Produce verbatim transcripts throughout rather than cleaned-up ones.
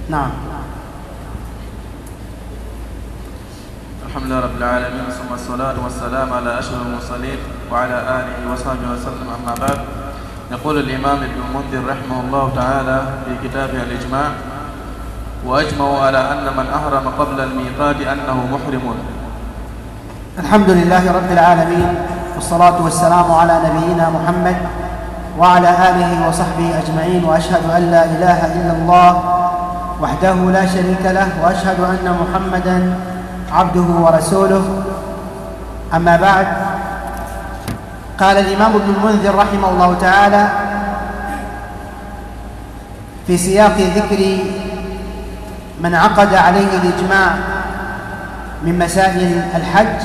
نعم. الحمد لله رب العالمين، ثم الصلاة والسلام على أشرف المرسلين وعلى آله وصحبه وسلم. أما بعد، يقول الإمام ابن المنذر رحمه الله تعالى في كتابه الإجماع: وأجمعوا على أن من أحرم قبل الميقات أنه محرم. الحمد لله رب العالمين، والصلاة والسلام على نبينا محمد وعلى آله وصحبه أجمعين، وأشهد أن لا إله إلا الله وحده لا شريك له، وأشهد أن محمدًا عبده ورسوله. أما بعد، قال الإمام ابن المنذر رحمه الله تعالى في سياق ذكر من عقد عليه الإجماع من مسائل الحج: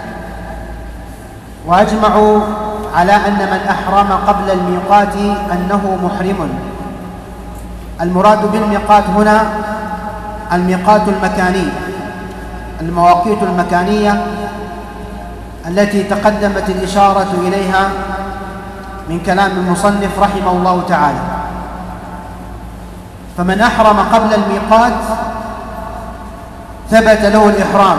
وأجمعوا على أن من أحرم قبل الميقات أنه محرم. المراد بالميقات هنا الميقات المكاني، المواقيت المكانية التي تقدمت الإشارة إليها من كلام المصنف رحمه الله تعالى. فمن أحرم قبل الميقات ثبت له الإحرام،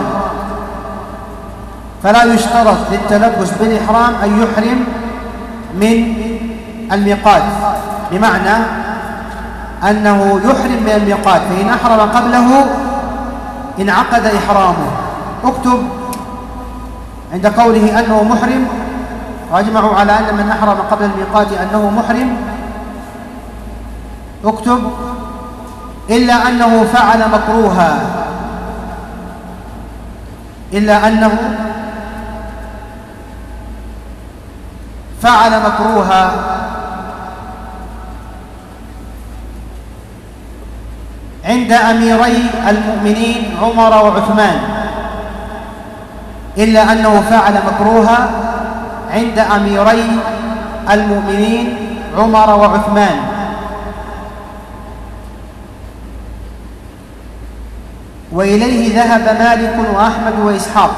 فلا يشترط للتلبس بالإحرام أن يحرم من الميقات، بمعنى أنه يحرم من الميقات، فإن أحرم قبله انعقد إحرامه. اكتب عند قوله أنه محرم: وأجمعوا على أن من أحرم قبل الميقات أنه محرم، اكتب: إلا أنه فعل مكروها، إلا أنه فعل مكروها عند أميري المؤمنين عمر وعثمان. إلا أنه فعل مكروها عند أميري المؤمنين عمر وعثمان. وإليه ذهب مالك وأحمد وإسحاق.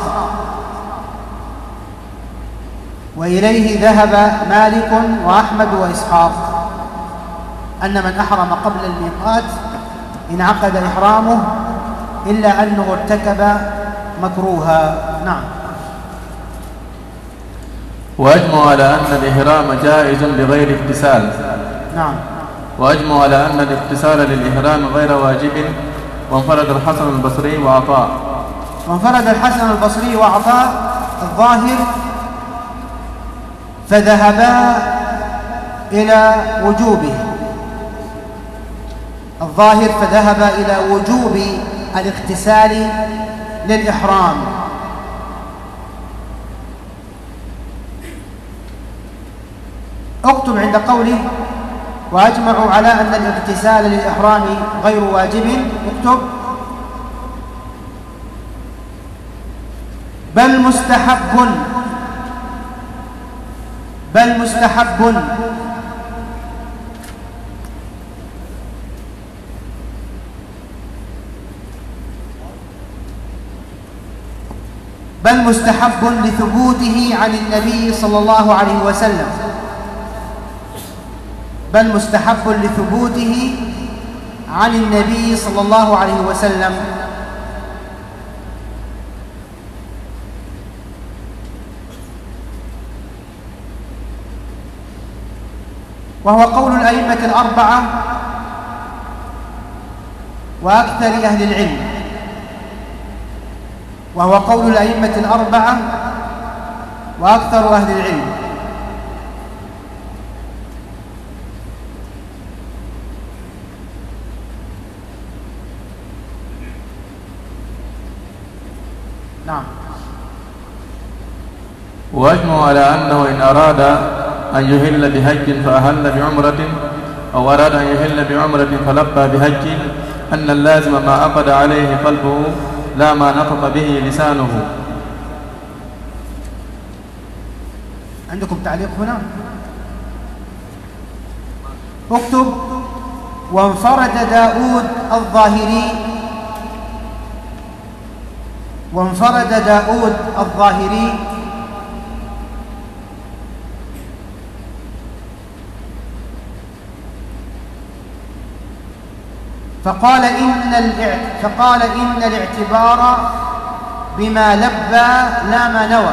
وإليه ذهب مالك وأحمد وإسحاق أن من أحرم قبل الميقات انعقد إحرامه، إلا أنه ارتكب مكروها. نعم. وأجمعوا على أن الإحرام جائز بغير اغتسال. نعم. وأجمعوا على أن الاغتسال للإحرام غير واجب. وانفرد الحسن البصري وعطاء وانفرد الحسن البصري وعطاء الظاهر، فذهبا إلى وجوبه. الظاهر فذهب إلى وجوب الاغتسال للإحرام. اكتب عند قوله: وأجمعوا على أن الاغتسال للإحرام غير واجب، اكتب: بل مستحب، بل مستحب. بل مستحب لثبوته عن النبي صلى الله عليه وسلم. بل مستحب لثبوته عن النبي صلى الله عليه وسلم. وهو قول الأئمة الأربعة وأكثر أهل العلم. وهو قول الأئمة الأربعة وأكثر أهل العلم. نعم. وأجمعوا على أنه إن أراد أن يهل بحج فأهل بعمرة، أو أراد أن يهل بعمرة فلبى بحج، أن اللازم ما عقد عليه قلبه لا ما نطق به لسانه. عندكم تعليق هنا؟ اكتب: وانفرد داود الظاهري وانفرد داود الظاهري فقال إن فقال إن الاعتبار بما لبى لا ما نوى.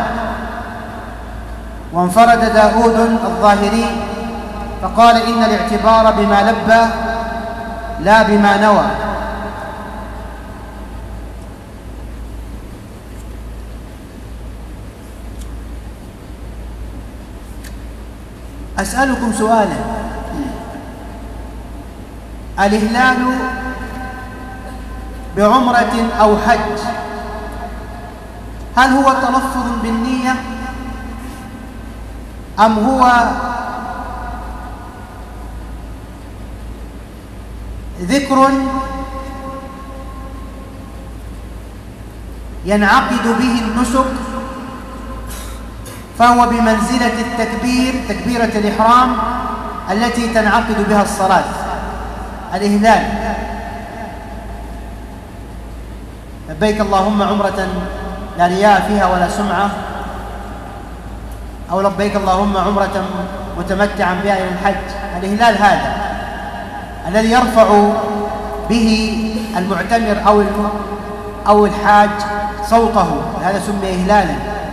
وانفرد داود الظاهري فقال إن الاعتبار بما لبى لا بما نوى. أسألكم سؤالا: الإهلال بعمرة أو حج هل هو تلفظ بالنية أم هو ذكر ينعقد به النسك فهو بمنزلة التكبير، تكبيرة الإحرام التي تنعقد بها الصلاة؟ الإهلال لبيك اللهم عمرة لا رياء فيها ولا سمعة، أو لبيك اللهم عمرة متمتعا بها إلى الحج. الإهلال هذا الذي يرفع به المعتمر أو أو الحاج صوته، هذا سمي إهلالا.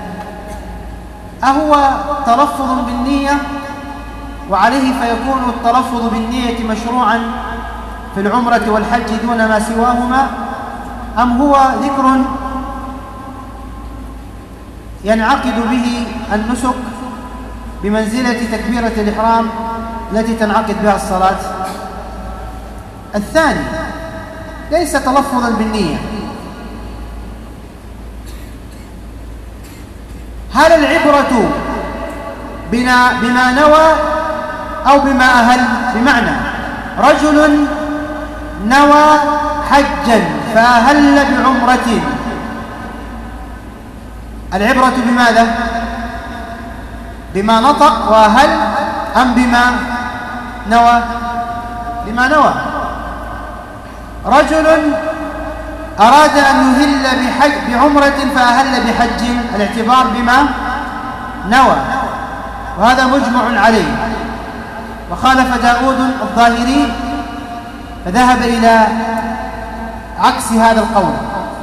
أهو تلفظ بالنية وعليه فيكون التلفظ بالنية مشروعا في العمرة والحج دون ما سواهما، أم هو ذكر ينعقد به النسك بمنزلة تكبيرة الإحرام التي تنعقد بها الصلاة؟ الثاني ليس تلفظا بالنية. هل العبرة بما نوى أو بما أهل؟ بمعنى رجل نوى حجا فأهل بعمرة، العبرة بماذا؟ بما نطق وأهل أم بما نوى؟ بما نوى. رجل أراد أن يهل بحج بعمرة فأهل بحج، الاعتبار بما نوى، وهذا مجمع عليه. وخالف داود الظاهري فذهب إلى عكس هذا القول.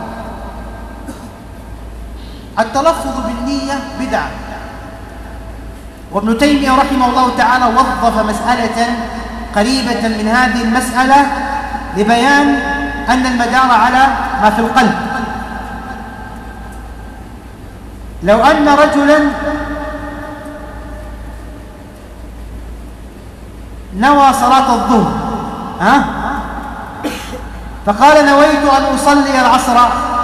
التلفظ بالنية بدعة، وابن تيمية رحمه الله تعالى وظف مسألة قريبة من هذه المسألة لبيان أن المدار على ما في القلب. لو أن رجلا نوى صلاة الظهر ها فقال نويت أن أصلي العصر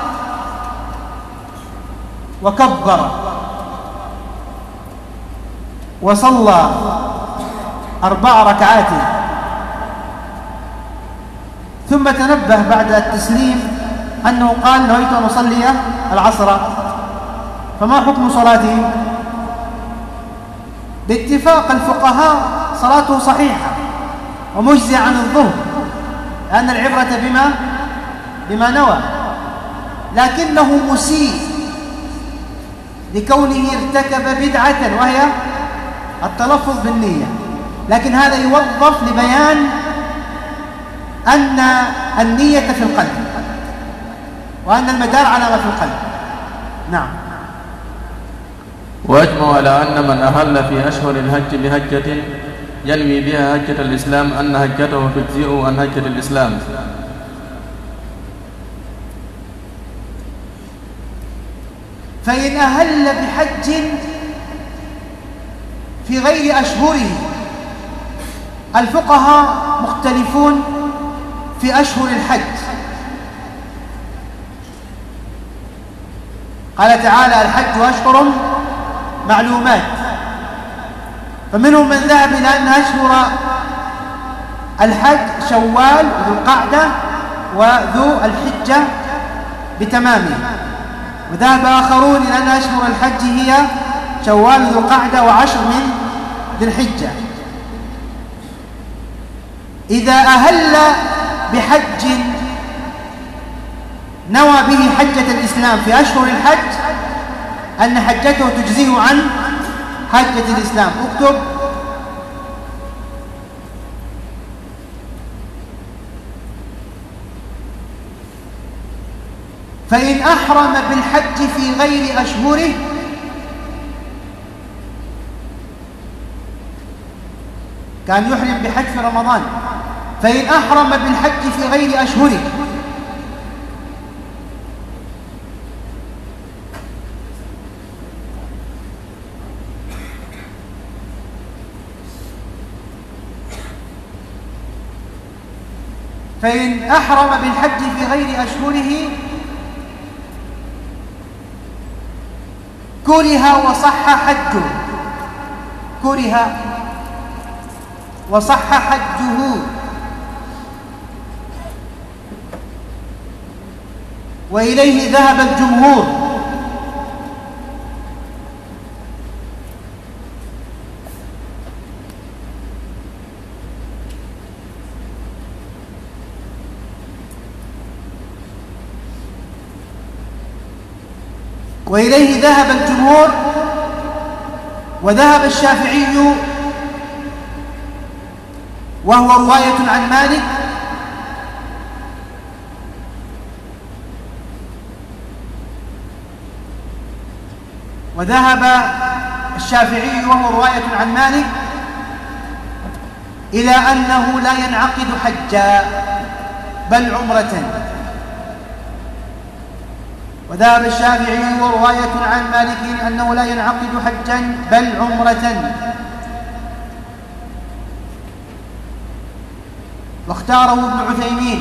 وكبر وصلى أربع ركعات، ثم تنبه بعد التسليم أنه قال نويت أن أصلي العصر، فما حكم صلاته؟ باتفاق الفقهاء صلاته صحيحة ومجزي عن الظهر، لأن العبرة بما بما نوى، لكنه مسيء لكونه ارتكب بدعة وهي التلفظ بالنية. لكن هذا يوظف لبيان أن النية في القلب وأن المدار على ما في القلب. نعم. وأجمع على أن من أهل في أشهر الحج بهجة ينوي بها هجة الإسلام أن هجته تجزئه عن هجة الإسلام. فإن أهل بحج في غير أشهره، الفقهاء مختلفون في أشهر الحج. قال تعالى الحج أشهر معلومات، فمنهم من ذهب إلى أن أشهر الحج شوال وذو القعدة وذو الحجة بتمامه، وذهب آخرون إلى أن أشهر الحج هي شوال وذو القعدة وعشر من ذي الحجة. إذا أهل بحج نوى به حجة الإسلام في أشهر الحج أن حجته تجزيه عن حجة الإسلام. اكتب فإن أحرم بالحج في غير أشهره كان يحرم بحج في رمضان، فإن أحرم بالحج في غير أشهره فإن أحرم بالحج في غير أشهره كره وصح حجه كره وصح حجه وإليه ذهب الجمهور. وإليه ذهب الجمهور وذهب الشافعي وهو رواية عن مالك وذهب الشافعي وهو رواية عن مالك إلى أنه لا ينعقد حجا بل عمرة. وذهب الشافعي ورواية عن مالك أنه لا ينعقد حجا بل عمرة، واختاره ابن عثيمين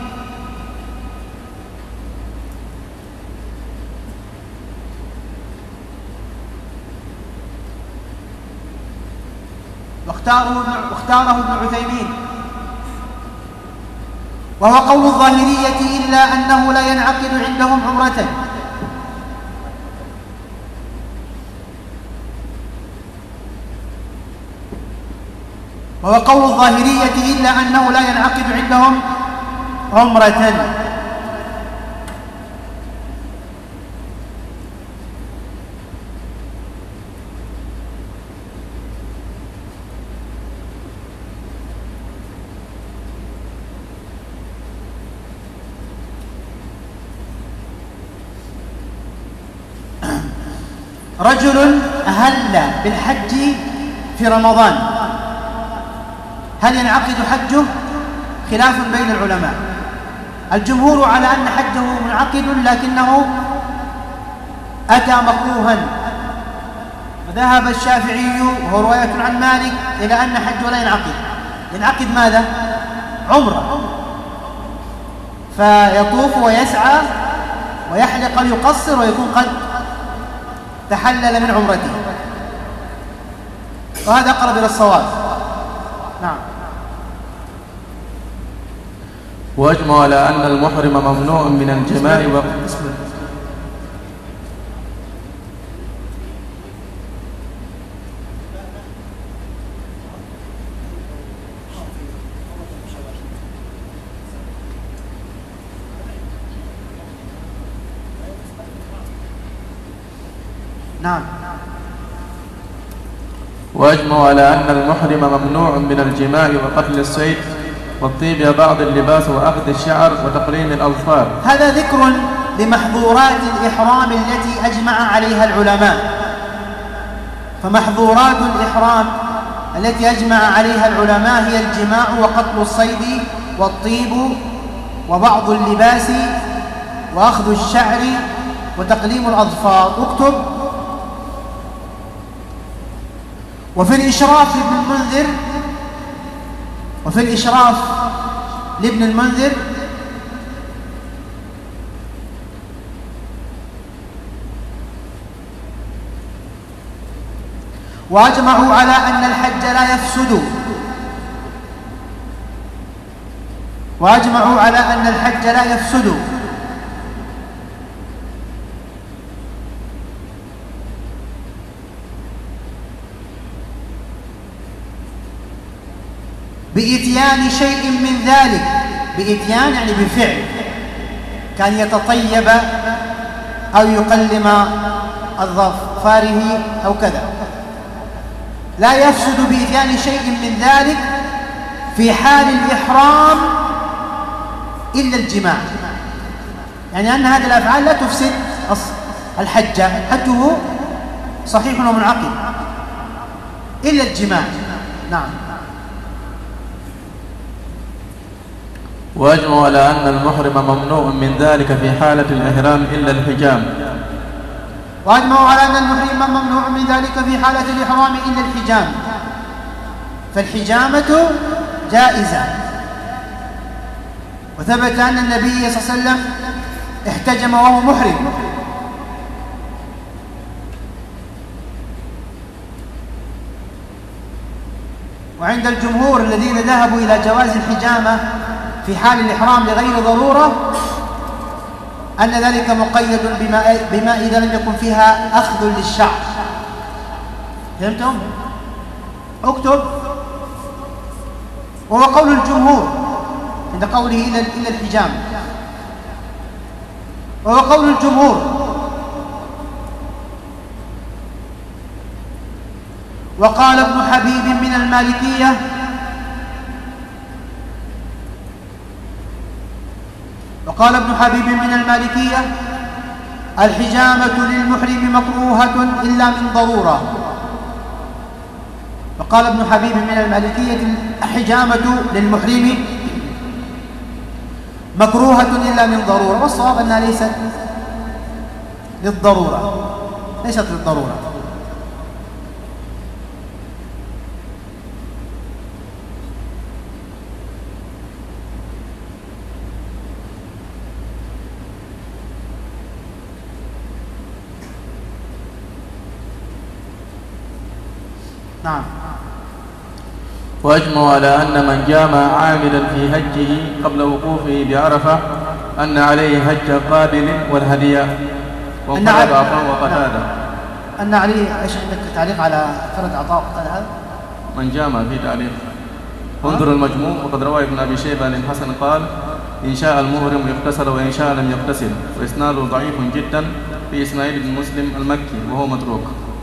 واختاره واختاره ابن عثيمين وهو قول الظاهرية إلا أنه لا ينعقد عندهم عمرة. وهو قول الظاهرية إلا أنه لا ينعقد عندهم عمرة. رجل أهل بالحج في رمضان هل ينعقد حجه؟ خلاف بين العلماء. الجمهور على أن حجه منعقد لكنه أتى مكروها، وذهب الشافعي وهو رواية عن مالك إلى أن حجه لا ينعقد. ينعقد ماذا؟ عمرة، فيطوف ويسعى ويحلق ويقصر ويكون قد تحلل من عمرته، وهذا أقرب إلى الصواب. نعم. وأجمع على أن المحرم ممنوع من الجماع و... نعم. وأجمع على أن المحرم ممنوع من الجماع وقتل الصيد والطيب بعض اللباس وأخذ الشعر وتقليم الأظفار. هذا ذكر لمحظورات الإحرام التي أجمع عليها العلماء. فمحظورات الإحرام التي أجمع عليها العلماء هي الجماع وقتل الصيد والطيب وبعض اللباس وأخذ الشعر وتقليم الأظفار. اكتب. وفي الإشراف لابن المنذر وفي الإشراف لابن المنذر وأجمعوا على أن الحج لا يفسد وأجمعوا على أن الحج لا يفسد بإتيان شيء من ذلك. بإتيان يعني بفعل، كان يتطيب أو يقلم أظفاره أو كذا. لا يفسد بإتيان شيء من ذلك في حال الإحرام إلا الجماع. يعني أن هذه الأفعال لا تفسد الحج، حجه صحيح ومنعقد إلا الجماع. نعم. وأجمع على أن المحرم ممنوع من ذلك في حالة الإحرام إلا الحجام. وأجمع على أن المحرم ممنوع من ذلك في حالة الإحرام إلا الحجام، فالحجامة جائزة، وثبت أن النبي صلى الله عليه وسلم احتجم وهو محرم. وعند الجمهور الذين ذهبوا إلى جواز الحجامة في حال الإحرام لغير ضرورة أن ذلك مقيد بما, بما إذا لم يكن فيها أخذ للشعر. فهمتم؟ اكتب. وهو قول الجمهور عند قوله إلى الحجام، وهو قول الجمهور. وقال ابن حبيب من المالكية وقال ابن حبيب من المالكية الحجامة للمحرم مكروهة إلا من ضرورة. وقال ابن حبيب من المالكية الحجامة للمحرم مكروهة إلا من ضرورة، والصواب أنها ليست للضرورة، ليست للضرورة. نعم. وأجمع على أن من جامع عاملا في حجه قبل وقوفه بعرفة أن عليه حج قابل والهدية، وقال عطاء وقتادة. أن عليه إيش عندك تعليق على فرد عطاء وقتادة هذا؟ من جامع في تعليق انظر المجموع. وقد روى ابن أبي شيبة عن الحسن قال إن شاء المهرم يغتسل وإن شاء لم يغتسل، وإسناده ضعيف جدا في إسماعيل بن مسلم المكي وهو متروك.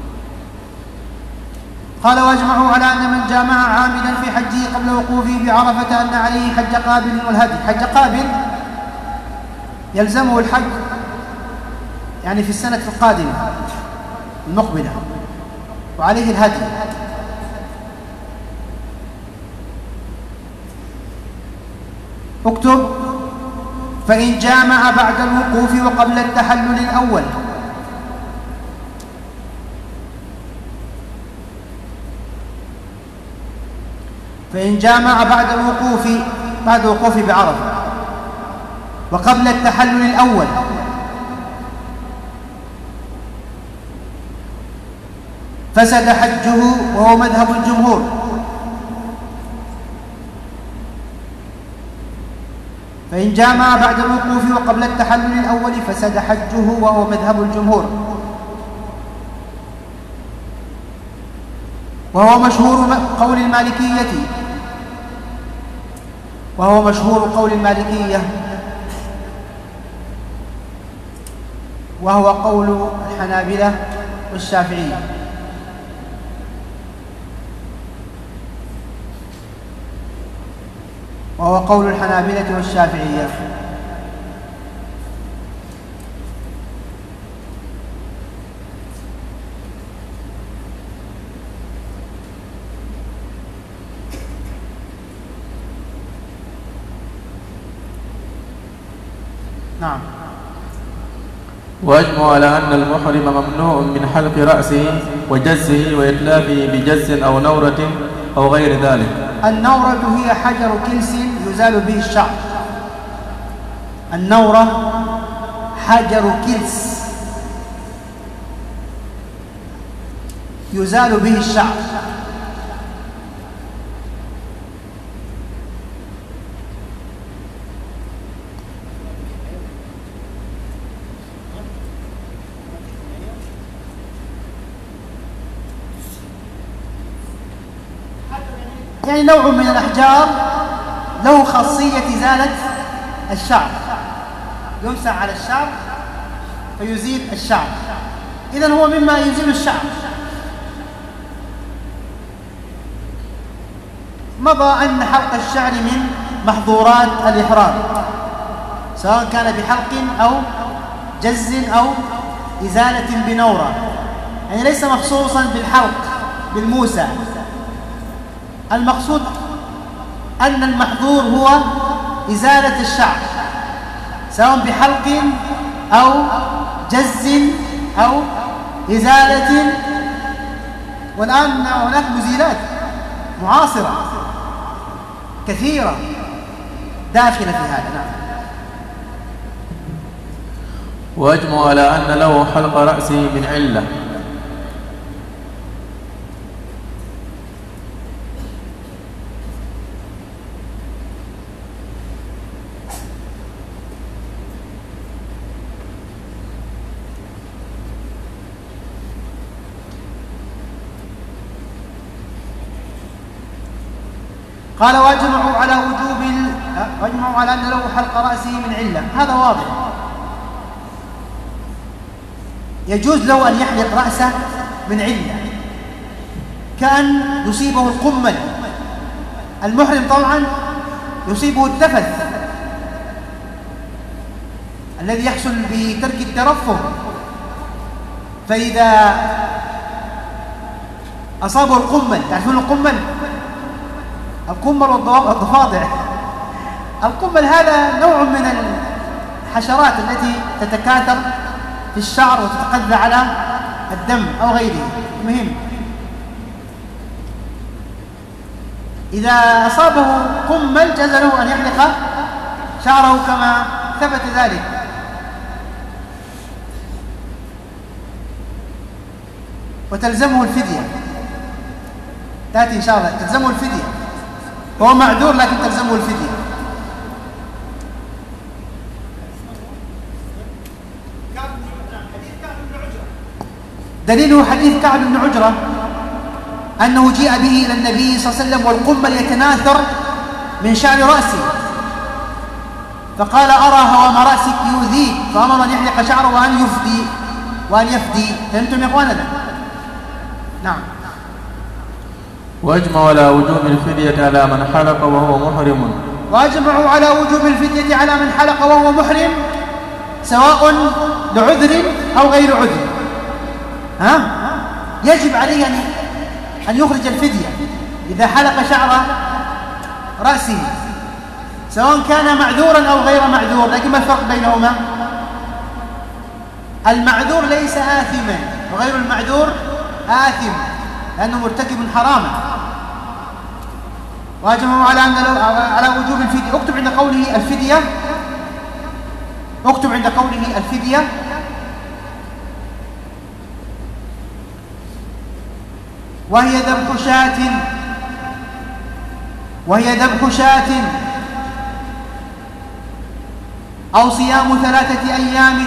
قال واجمعوا على أن من جامع عاملا في حجه قبل وقوفه بعرفة أن عليه حج قابل والهدي. حج قابل يلزمه الحج يعني في السنة القادمة المقبلة، وعليه الهدي. اكتب. فإن جامع بعد الوقوف وقبل التحلل الأول فإن جامع بعد الوقوف بعد وقوف بعرفة وقبل التحلل الأول فسد حجه وهو مذهب الجمهور. فإن جامع بعد الوقوف وقبل التحلل الأول فسد حجه وهو مذهب الجمهور، وهو مشهور قول المالكية وهو مشهور قول المالكية وهو قول الحنابلة والشافعية. وهو قول الحنابلة والشافعية. نعم. وأجمع على أن المحرم ممنوع من حلق رأسه وجزه وإتلافه بجز أو نورة أو غير ذلك. النورة هي حجر كلس يزال به الشعر. النورة حجر كلس يزال به الشعر. يعني نوع من الأحجار له خاصية إزالة الشعر، يمسح على الشعر فيزيل الشعر، إذن هو مما يزيل الشعر. مضى أن حلق الشعر من محظورات الإحرام، سواء كان بحلق أو جز أو إزالة بنورة، يعني ليس مخصوصا بالحلق بالموسى. المقصود أن المحظور هو إزالة الشعر سواء بحلق أو جز أو إزالة. والآن هناك مزيلات معاصرة كثيرة داخلة في هذا. نعم. وأجمع على أن له حلق رأسه من علة. قال واجمعوا على وجوب واجمعوا على أن له حلق رأسه من علة. هذا واضح، يجوز له أن يحلق رأسه من علة، كأن يصيبه القمل. المحرم طبعا يصيبه التفث الذي يحصل بترك الترفه، فإذا أصابه القمل، تعرفون القمل؟ القمل والضفادع. القمل هذا نوع من الحشرات التي تتكاثر في الشعر وتتغذى على الدم أو غيره. مهم، إذا أصابه قمل جاز له أن يحلق شعره كما ثبت ذلك. وتلزمه الفدية، تأتي إن شاء الله تلزمه الفدية، هو معذور لكن تلزمه الفدية. دليله حديث كعب بن عجرة أنه جيء به إلى النبي صلى الله عليه وسلم والقمل يتناثر من شعر رأسه، فقال أرى هوام رأسك يؤذيك، فأمر أن يحلق شعره وأن يفدي وأن يفدي. فهمتم يا إخواننا؟ نعم. وأجمعوا على وجوب الفدية على من حلق وهو محرم. وأجمعوا على وجوب الفدية على من حلق وهو محرم، سواء لعذر أو غير عذر. ها؟ يجب عليه أن أن يخرج الفدية إذا حلق شعر رأسه، سواء كان معذورا أو غير معذور. لكن ما الفرق بينهما؟ المعذور ليس آثما وغير المعذور آثم لأنه مرتكب حراما. واجمعوا على أن على وجوب الفدية. اكتب عند قوله الفدية، اكتب عند قوله الفدية وهي ذبح شاة وهي ذبح شاة أو صيام ثلاثة أيام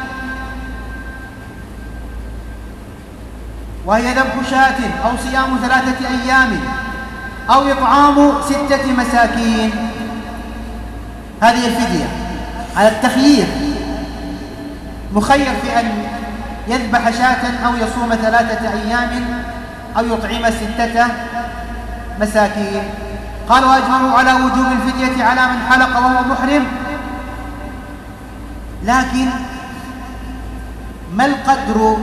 وهي ذبح شاة أو صيام ثلاثة أيام أو إطعام ستة مساكين. هذه الفدية على التخيير، مخير في أن يذبح شاة أو يصوم ثلاثة أيام أو يطعم ستة مساكين. قال وأجمعوا على وجوب الفدية على من حلق وهو محرم. لكن ما القدر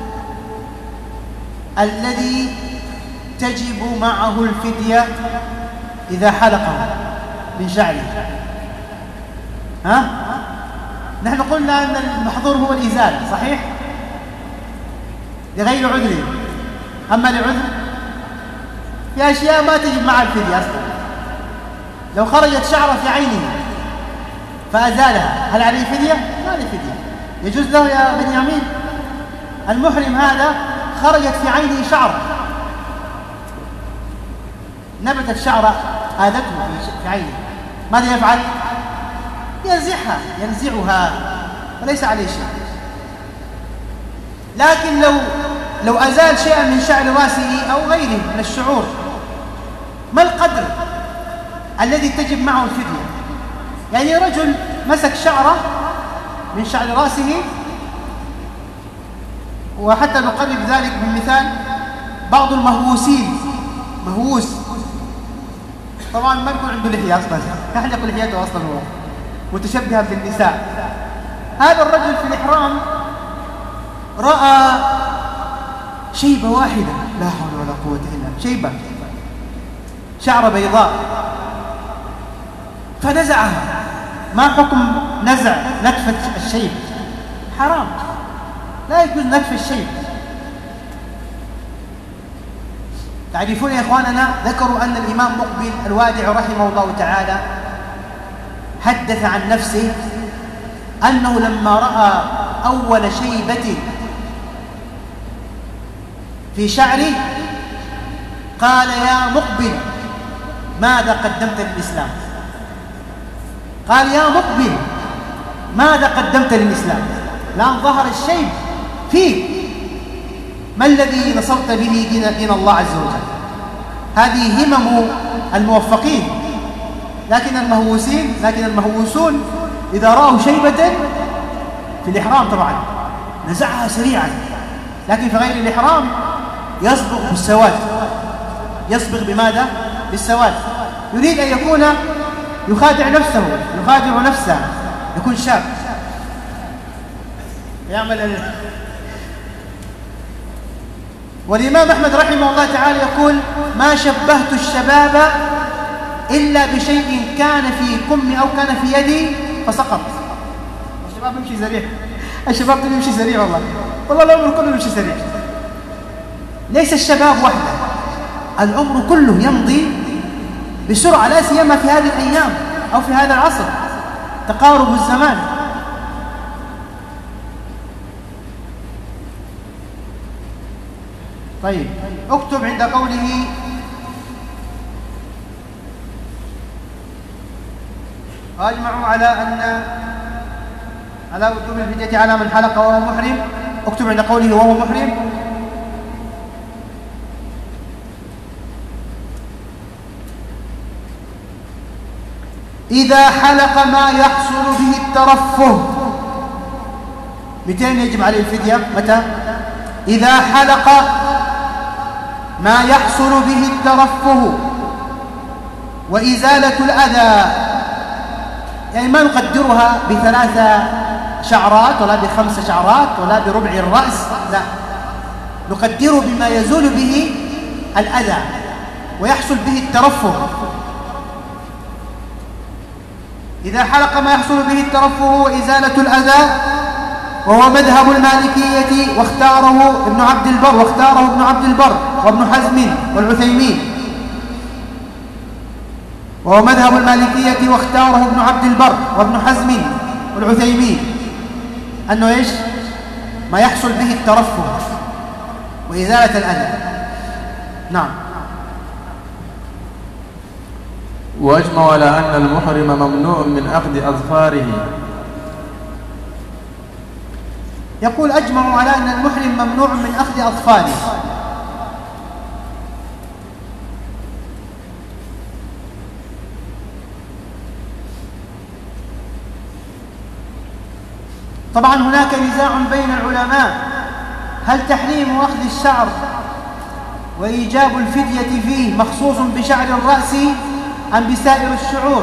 الذي تجب معه الفدية إذا حلقه من شعره؟ ها؟ نحن قلنا أن المحظور هو الإزالة، صحيح؟ لغير عذر. أما لعذر في أشياء ما تجب مع الفدية أصلا. لو خرجت شعره في عينه فأزالها، هل عليه فدية؟ ما عليه فدية. يجوز له يا بنيامين؟ المحرم هذا خرجت في عينه شعر، نبتت شعره آذته في عينه، ماذا يفعل؟ ينزعها ينزعها وليس عليه شيء. لكن لو لو أزال شيئا من شعر رأسه أو غيره من الشعور، ما القدر الذي تجب معه الفدية؟ يعني رجل مسك شعره من شعر رأسه، وحتى نقرب ذلك بمثال بعض المهووسين، مهووس طبعا ما يكون عنده لحية أصلا، يحلق لحيته أصلا هو متشبها بالنساء. هذا الرجل في الإحرام رأى شيبة واحدة، لا حول ولا قوة إلا بالله، شيبة شعر بيضاء فنزعها. ما حكم نزع نتفة الشيب؟ حرام، لا يجوز نتف الشيب. تعرفون يا إخواننا، ذكروا أن الإمام مقبل الوادع رحمه الله تعالى حدث عن نفسه أنه لما رأى أول شيبة في شعره قال يا مقبل ماذا قدمت للإسلام؟ قال يا مقبل ماذا قدمت للإسلام؟ الآن ظهر الشيب فيه، ما الذي نصرت به دين, دين الله عز وجل؟ هذه همم الموفقين. لكن المهووسين لكن المهووسون إذا رأوا شيبة في الإحرام طبعا نزعها سريعا، لكن في غير الإحرام يصبغ بالسواد. يصبغ بماذا؟ بالسواد. يريد أن يكون يخادع نفسه يخادع نفسه يكون شاب يعمل ال... والإمام أحمد رحمه الله تعالى يقول ما شبهت الشباب إلا بشيء كان في كمي أو كان في يدي فسقط. الشباب يمشي سريع، الشباب يمشي سريع، والله والله العمر كله يمشي سريع. ليس الشباب وحده، العمر كله يمضي بسرعة، لا سيما في هذه الأيام أو في هذا العصر تقارب الزمان. طيب اكتب عند قوله أجمعوا على أن على وجوب الفدية على من حلق وهو محرم. اكتب عند قوله وهو محرم إذا حلق ما يحصل به الترفه. متى يجب عليه الفدية؟ متى؟ إذا حلق ما يحصل به الترفه وإزالة الأذى، يعني ما نقدرها بثلاثة شعرات ولا بخمس شعرات ولا بربع الرأس، لا، نقدره بما يزول به الأذى ويحصل به الترفه. إذا حلق ما يحصل به الترفه وإزالة الأذى، وهو مذهب المالكية واختاره ابن عبد البر واختاره ابن عبد البر وابن حزم والعثيمين. وهو مذهب المالكية واختاره ابن عبد البر وابن حزم والعثيمين أنه إيش؟ ما يحصل به الترفه وإزالة الأذى. نعم. وأجمعوا على أن المحرم ممنوع من أخذ أظفاره. يقول أجمعوا على أن المحرم ممنوع من أخذ أظفاره. طبعا هناك نزاع بين العلماء، هل تحريم أخذ الشعر وإيجاب الفدية فيه مخصوص بشعر الرأس أم بسائر الشعور؟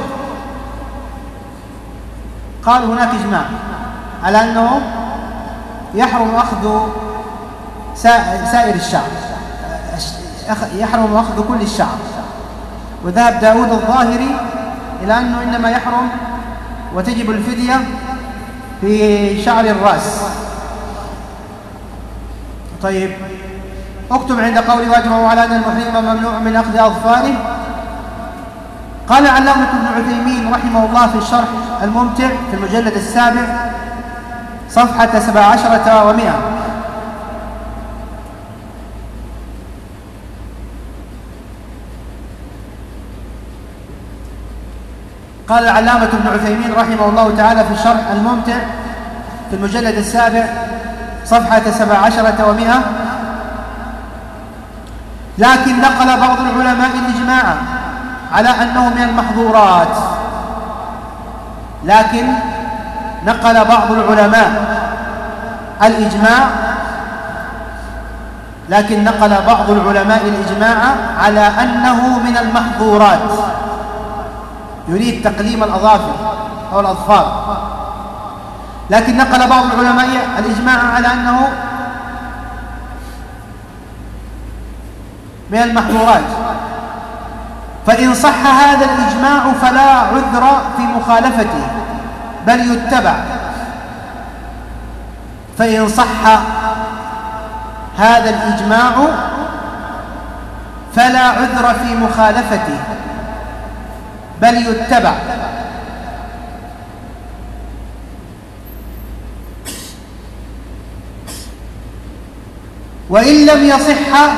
قال هناك إجماع على أنه يحرم أخذ سائر الشعر، يحرم أخذ كل الشعر. وذهب داود الظاهري إلى أنه إنما يحرم وتجب الفدية في شعر الرأس. طيب اكتب عند قول واجمعوا على أن المحرم ممنوع من أخذ أظفاره. قال علامة ابن عثيمين رحمه الله في الشرح الممتع في المجلد السابع صفحة سبع عشرة ومئة: قال العلامة ابن عثيمين رحمه الله تعالى في الشرح الممتع في المجلد السابع صفحة سبع عشرة ومئة: لكن نقل بعض العلماء الإجماع على أنه من المحظورات. لكن نقل بعض العلماء الإجماع لكن نقل بعض العلماء الإجماع على أنه من المحظورات. يريد تقليم الأظافر أو الأظفار، لكن نقل بعض العلماء الإجماع على أنه من المحظورات. فإن صح هذا الإجماع فلا عذر في مخالفته بل يتبع. فإن صح هذا الإجماع فلا عذر في مخالفته بل يتبع. وإن لم يصح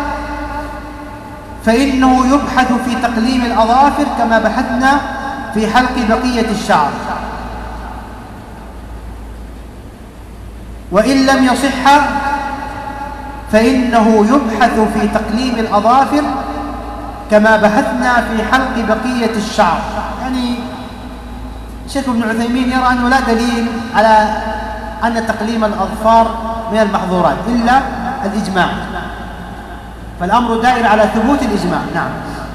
فإنه يبحث في تقليم الأظافر كما بحثنا في حلق بقية الشعر. وإن لم يصح فإنه يبحث في تقليم الأظافر كما بحثنا في حلق بقية الشعر. يعني الشيخ ابن عثيمين يرى أنه لا دليل على أن تقليم الأظفار من المحظورات إلا الإجماع، فالأمر دائر على ثبوت الإجماع. نعم.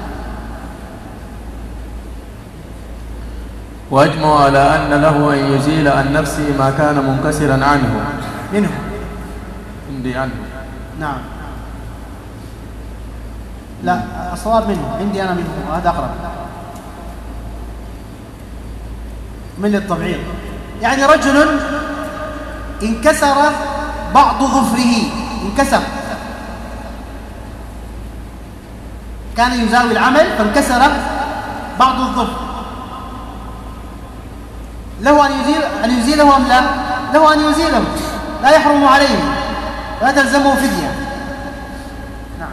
وأجمع على أن له أن يزيل عن نفسه ما كان منكسرا عنه منه عندي عنه. نعم. لا، الصواب منه، عندي أنا منه، هذا أقرب من التبعيض. يعني رجل انكسر بعض ظفره، انكسر، كان يزاوي العمل فانكسر بعض الظفر، له أن يزيل أن يزيله أم لا؟ له أن يزيله، لا يحرم عليه ولا تلزمه فدية. نعم.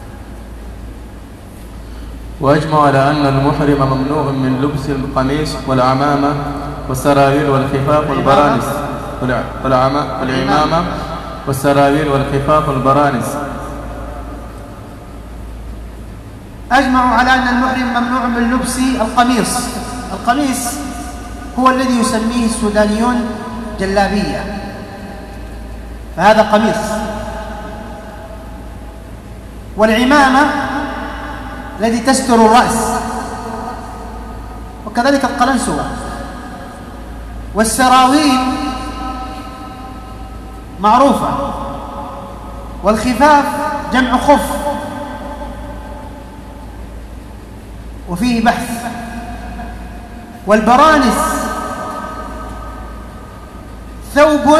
وأجمع على أن المحرم ممنوع من لبس القميص والعمامة والسراويل والخفاف والبرانس والعمامة والسراويل والخفاف والبرانس. أجمعوا على أن المحرم ممنوع من لبس القميص. القميص هو الذي يسميه السودانيون جلابية، فهذا قميص. والعمامة التي تستر الرأس، وكذلك القلنسوة. والسراويل معروفة، والخفاف جمع خف وفيه بحث. والبرانس ثوب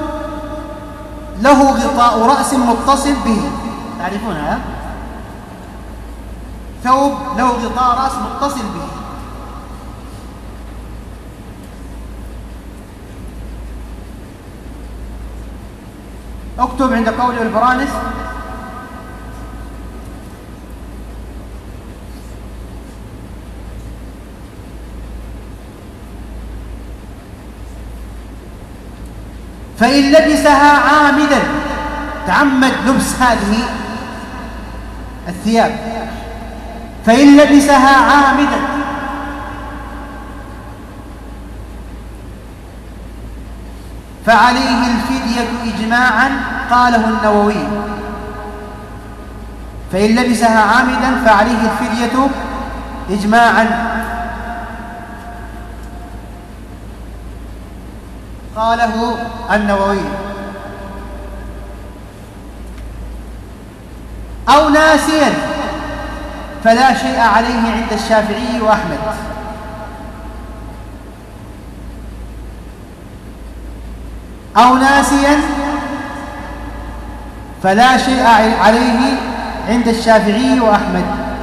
له غطاء رأس متصل به، تعرفونها؟ ثوب له غطاء رأس متصل به. اكتب عند قوله البرانس فإن لبسها عامدا، تعمد لبس هذه الثياب، فإن لبسها عامدا فعليه الفدية إجماعا، قاله النووي. فإن لبسها عامدا فعليه الفدية إجماعا، قاله النووي. أو ناسيا فلا شيء عليه عند الشافعي وأحمد. أو ناسيا فلا شيء عليه عند الشافعي وأحمد.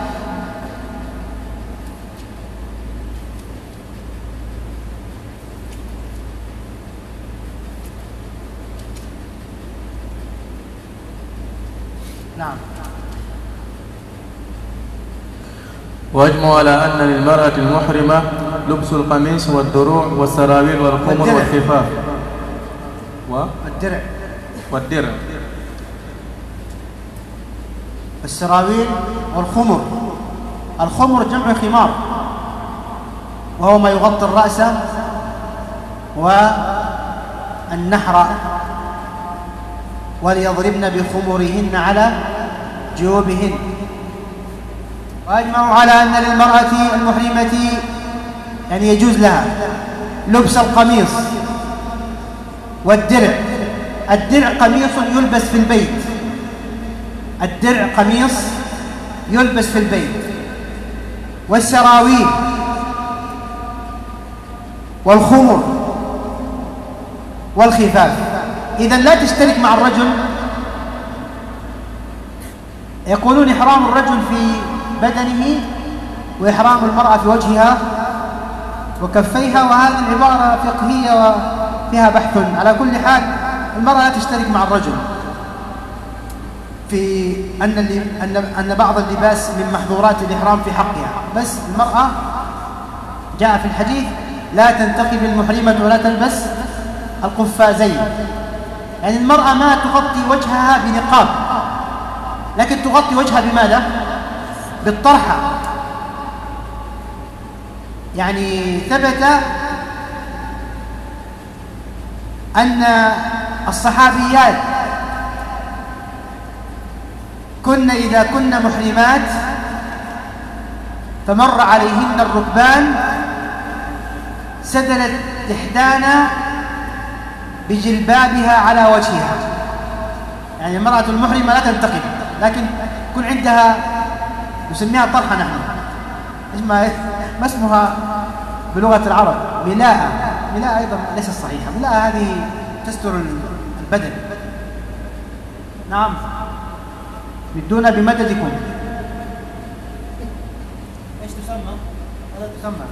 نعم. وأجمع على أن للمرأة المحرمة لبس القميص والدروع والسراويل والخمر والخفاف والدرع والدرع السراويل والخمر. الخمر جمع خمار، وهو ما يغطي الرأس والنحر. وليضربن بخمرهن على جيوبهن. وأجمعوا على أن للمرأة المحرمة يعني يجوز لها لبس القميص والدرع. الدرع قميص يلبس في البيت، الدرع قميص يلبس في البيت، والسراويل والخمر والخفاف. إذن لا تشترك مع الرجل. يقولون إحرام الرجل في بدنه وإحرام المرأة في وجهها وكفيها، وهذه العبارة فقهية وفيها بحث. على كل حال المرأة لا تشترك مع الرجل في أن أن أن بعض اللباس من محظورات الإحرام في حقها، بس المرأة جاء في الحديث لا تنتقب المحرمة ولا تلبس القفازين. يعني المرأة ما تغطي وجهها بنقاب، لكن تغطي وجهها بماذا؟ بالطرحة. يعني ثبت أن الصحابيات كن إذا كن محرمات فمر عليهن الركبان سدلت إحدانا بجلبابها على وجهها. يعني المرأة المحرمة لا تنتقب، لكن يكون عندها نسميها طرحة نحن، اسمها ما اسمها بلغة العرب؟ ملاءة. ملاءة أيضا ليست صحيحة. ملاءة هذه تستر البدن. نعم، بدون بمددكم. ايش تسمى؟ ماذا تسمى؟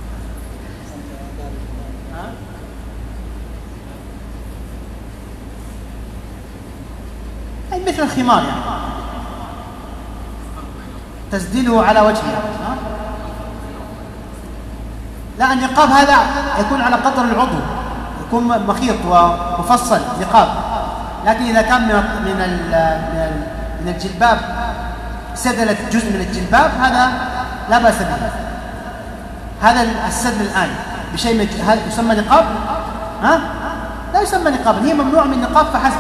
ها؟ أي مثل الخمار يعني، تسدله على وجهها. لا، النقاب هذا يكون على قدر العضو، يكون مخيط ومفصل نقاب. لكن إذا كان من من من الجلباب سدلت جزء من الجلباب هذا لا بأس به. هذا السدل الآن بشيء هذا يسمى نقاب؟ ها؟ لا يسمى نقابا، هي ممنوع من النقاب فحسب.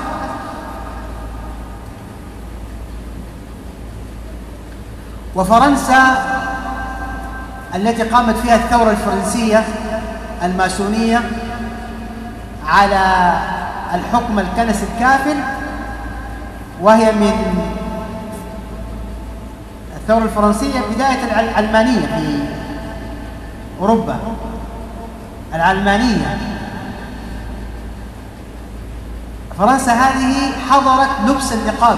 وفرنسا التي قامت فيها الثورة الفرنسية الماسونية على الحكم الكنسي الكافر، وهي من الثورة الفرنسية بداية العلمانية في أوروبا. العلمانية فرنسا هذه حظرت لبس النقاب،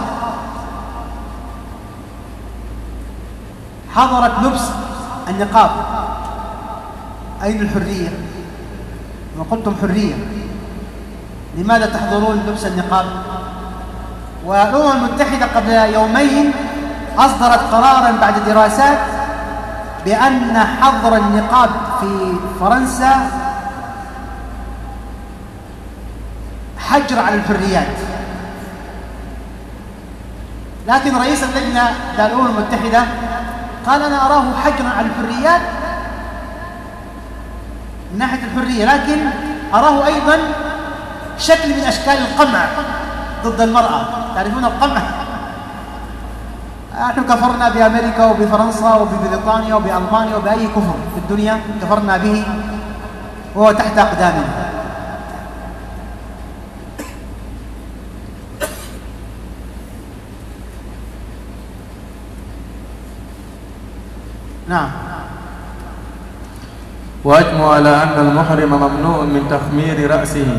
حظرت لبس النقاب. أين الحرية؟ ما قلتم حرية، لماذا تحظرون لبس النقاب؟ والأمم المتحدة قبل يومين أصدرت قراراً بعد دراسات بأن حظر النقاب في فرنسا حجر على الحريات. لكن رئيس اللجنة الأمم المتحدة قال أنا أراه حجراً على الحريات من ناحية الحرية، لكن أراه أيضاً شكل من أشكال القمع ضد المرأة. تعرفون القمع؟ نحن كفرنا بأمريكا وبفرنسا وببريطانيا وبألمانيا وبأي كفر في الدنيا كفرنا به وهو تحت أقدامنا. نعم. وأجمع على أن المحرم ممنوع من تخمير رأسه.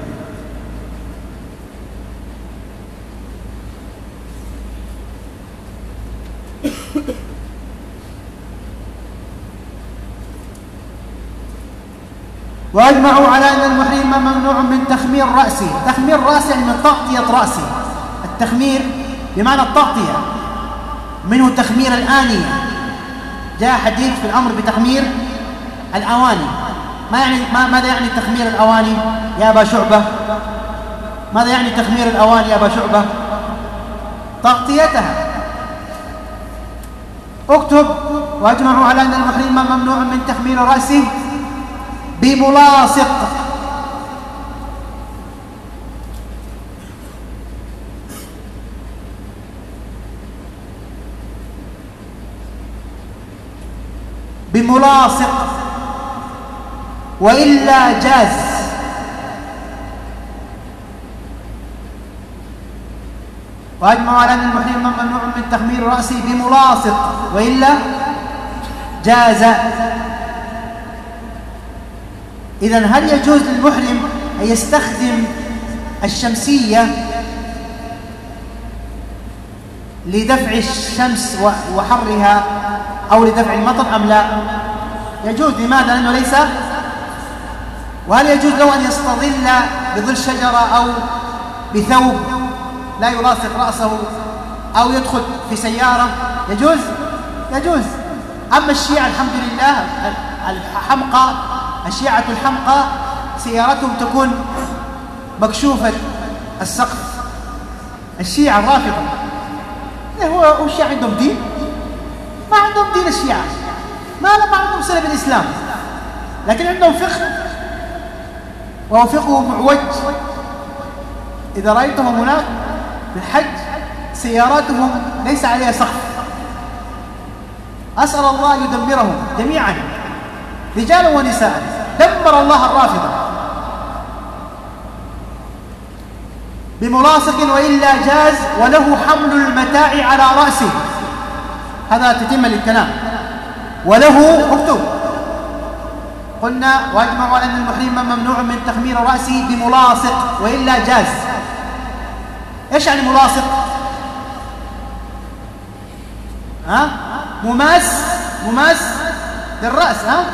وأجمعوا على أن المحرم ممنوع من تخمير رأسه. تخمير رأسه يعني من تغطية رأسه. التخمير بمعنى التغطية، منه تخمير الآنية. جاء حديث في الأمر بتخمير الأواني. ما يعني ما ماذا يعني تخمير الأواني يا أبا شعبة؟ ماذا يعني تخمير الأواني يا أبا شعبة؟ تغطيتها. اكتب: وأجمعوا على أن المحرم ممنوع من تخمير رأسه بملاصق. بملاصق وإلا جاز. وأجمعوا على أن المحرم ممنوع من تخمير رأسه بملاصق وإلا جاز. إذن هل يجوز للمحرم أن يستخدم الشمسية لدفع الشمس وحرها أو لدفع المطر أم لا؟ يجوز. لماذا؟ لأنه ليس. وهل يجوز له أن يستظل بظل شجرة أو بثوب لا يلاصق رأسه أو يدخل في سيارة؟ يجوز؟ يجوز. أما الشيعة الحمد لله الحمقى، الشيعة الحمقى سيارتهم تكون مكشوفة السقف. الشيعة الرافضة هو الشيعة عندهم دين؟ ما عندهم دين الشيعة، ما ما عندهم صلة بالإسلام، لكن عندهم فقه، وهو فقه معوج. إذا رأيتهم هناك في الحج سياراتهم ليس عليها سقف. أسأل الله أن يدمرهم جميعا رجالا ونساء. دمر الله الرافضة. بملاصق وإلا جاز وله حمل المتاع على رأسه. هذا تتم للكلام. وله اكتب. قلنا واجمعوا على أن المحرم ممنوع من تخمير رأسه بملاصق وإلا جاز. ايش يعني ملاصق؟ ها؟ مماس مماس للرأس. ها؟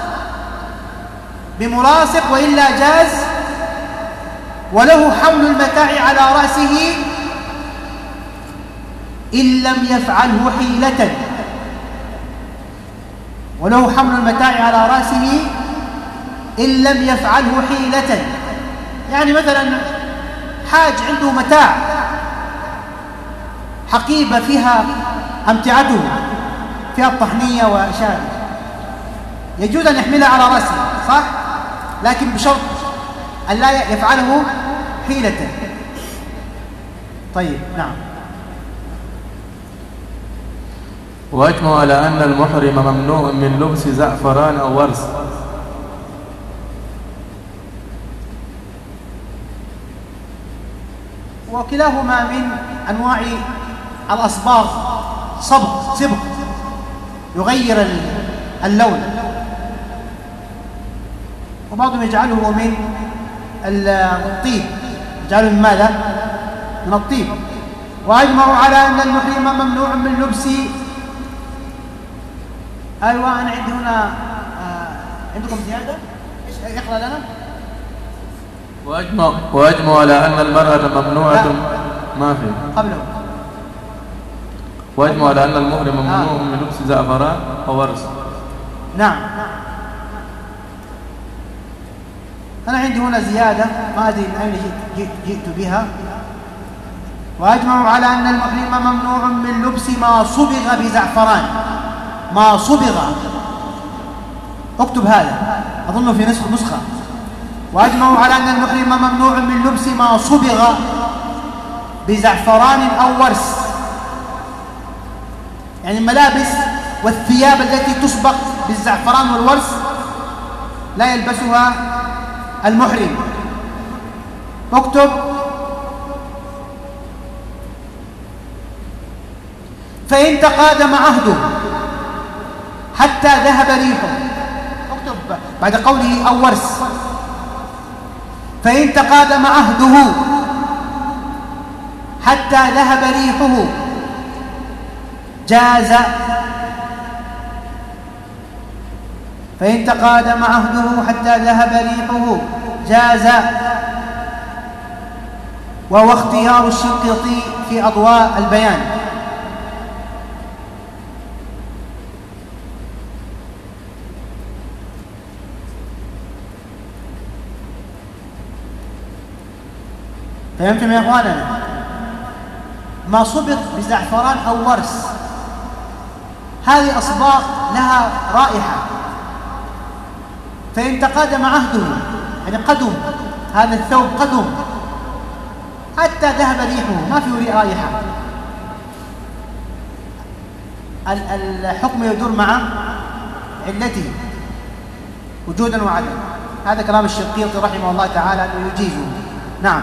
بملاصق وإلا جاز وله حمل المتاع على رأسه إن لم يفعله حيلة. وله حمل المتاع على رأسه إن لم يفعله حيلة. يعني مثلا حاج عنده متاع، حقيبة فيها أمتعته، فيها الطحنية وأشياء، يجوز أن يحملها على رأسه، صح؟ لكن بشرط أن لا يفعله حيلة. طيب نعم. وأجمع على أن المحرم ممنوع من لبس زعفران أو ورس. وكلاهما من أنواع الأصباغ، صبغ صبغ يغير اللون، وبعضهم يجعله من الطيب، يجعله من ماذا؟ من الطيب. وأجمعوا على أن المحرم ممنوع من لبس. أيوة أنا عندي هنا آه عندكم زيادة؟ إيش يقرأ لنا؟ وأجمع وأجمع على أن المرأة ممنوعة. ما في قبله. وأجمع على أن المحرم ممنوع آه. من لبس زعفران أو ورس. نعم. أنا عندي هنا زيادة ما أدري من أين جئت, جئت بها. وأجمعوا على أن المحرم ممنوع من لبس ما صبغ بزعفران. ما صبغ، اكتب هذا، أظنه في نسخة. وأجمعوا على أن المحرم ممنوع من لبس ما صبغ بزعفران أو ورس. يعني الملابس والثياب التي تصبغ بالزعفران والورس لا يلبسها المحرم. اكتب. فإن تقادم عهده حتى ذهب ريحه. اكتب بعد قوله أو ورس. فإن تقادم عهده حتى ذهب ريحه جاز. فإن تقادم عهده حتى ذهب ريحه جاز. وهو اختيار الشنقيطي في أضواء البيان. فهمتم يا اخواننا؟ ما صبغ بزعفران او ورس، هذه اصباغ لها رائحه. فان تقادم عهده يعني قدم هذا الثوب، قدم حتى ذهب ريحه، ما فيه رائحه. الحكم يدور مع علته وجودا وعدما. هذا كلام الشنقيطي رحمه الله تعالى أنه يجيزه. نعم.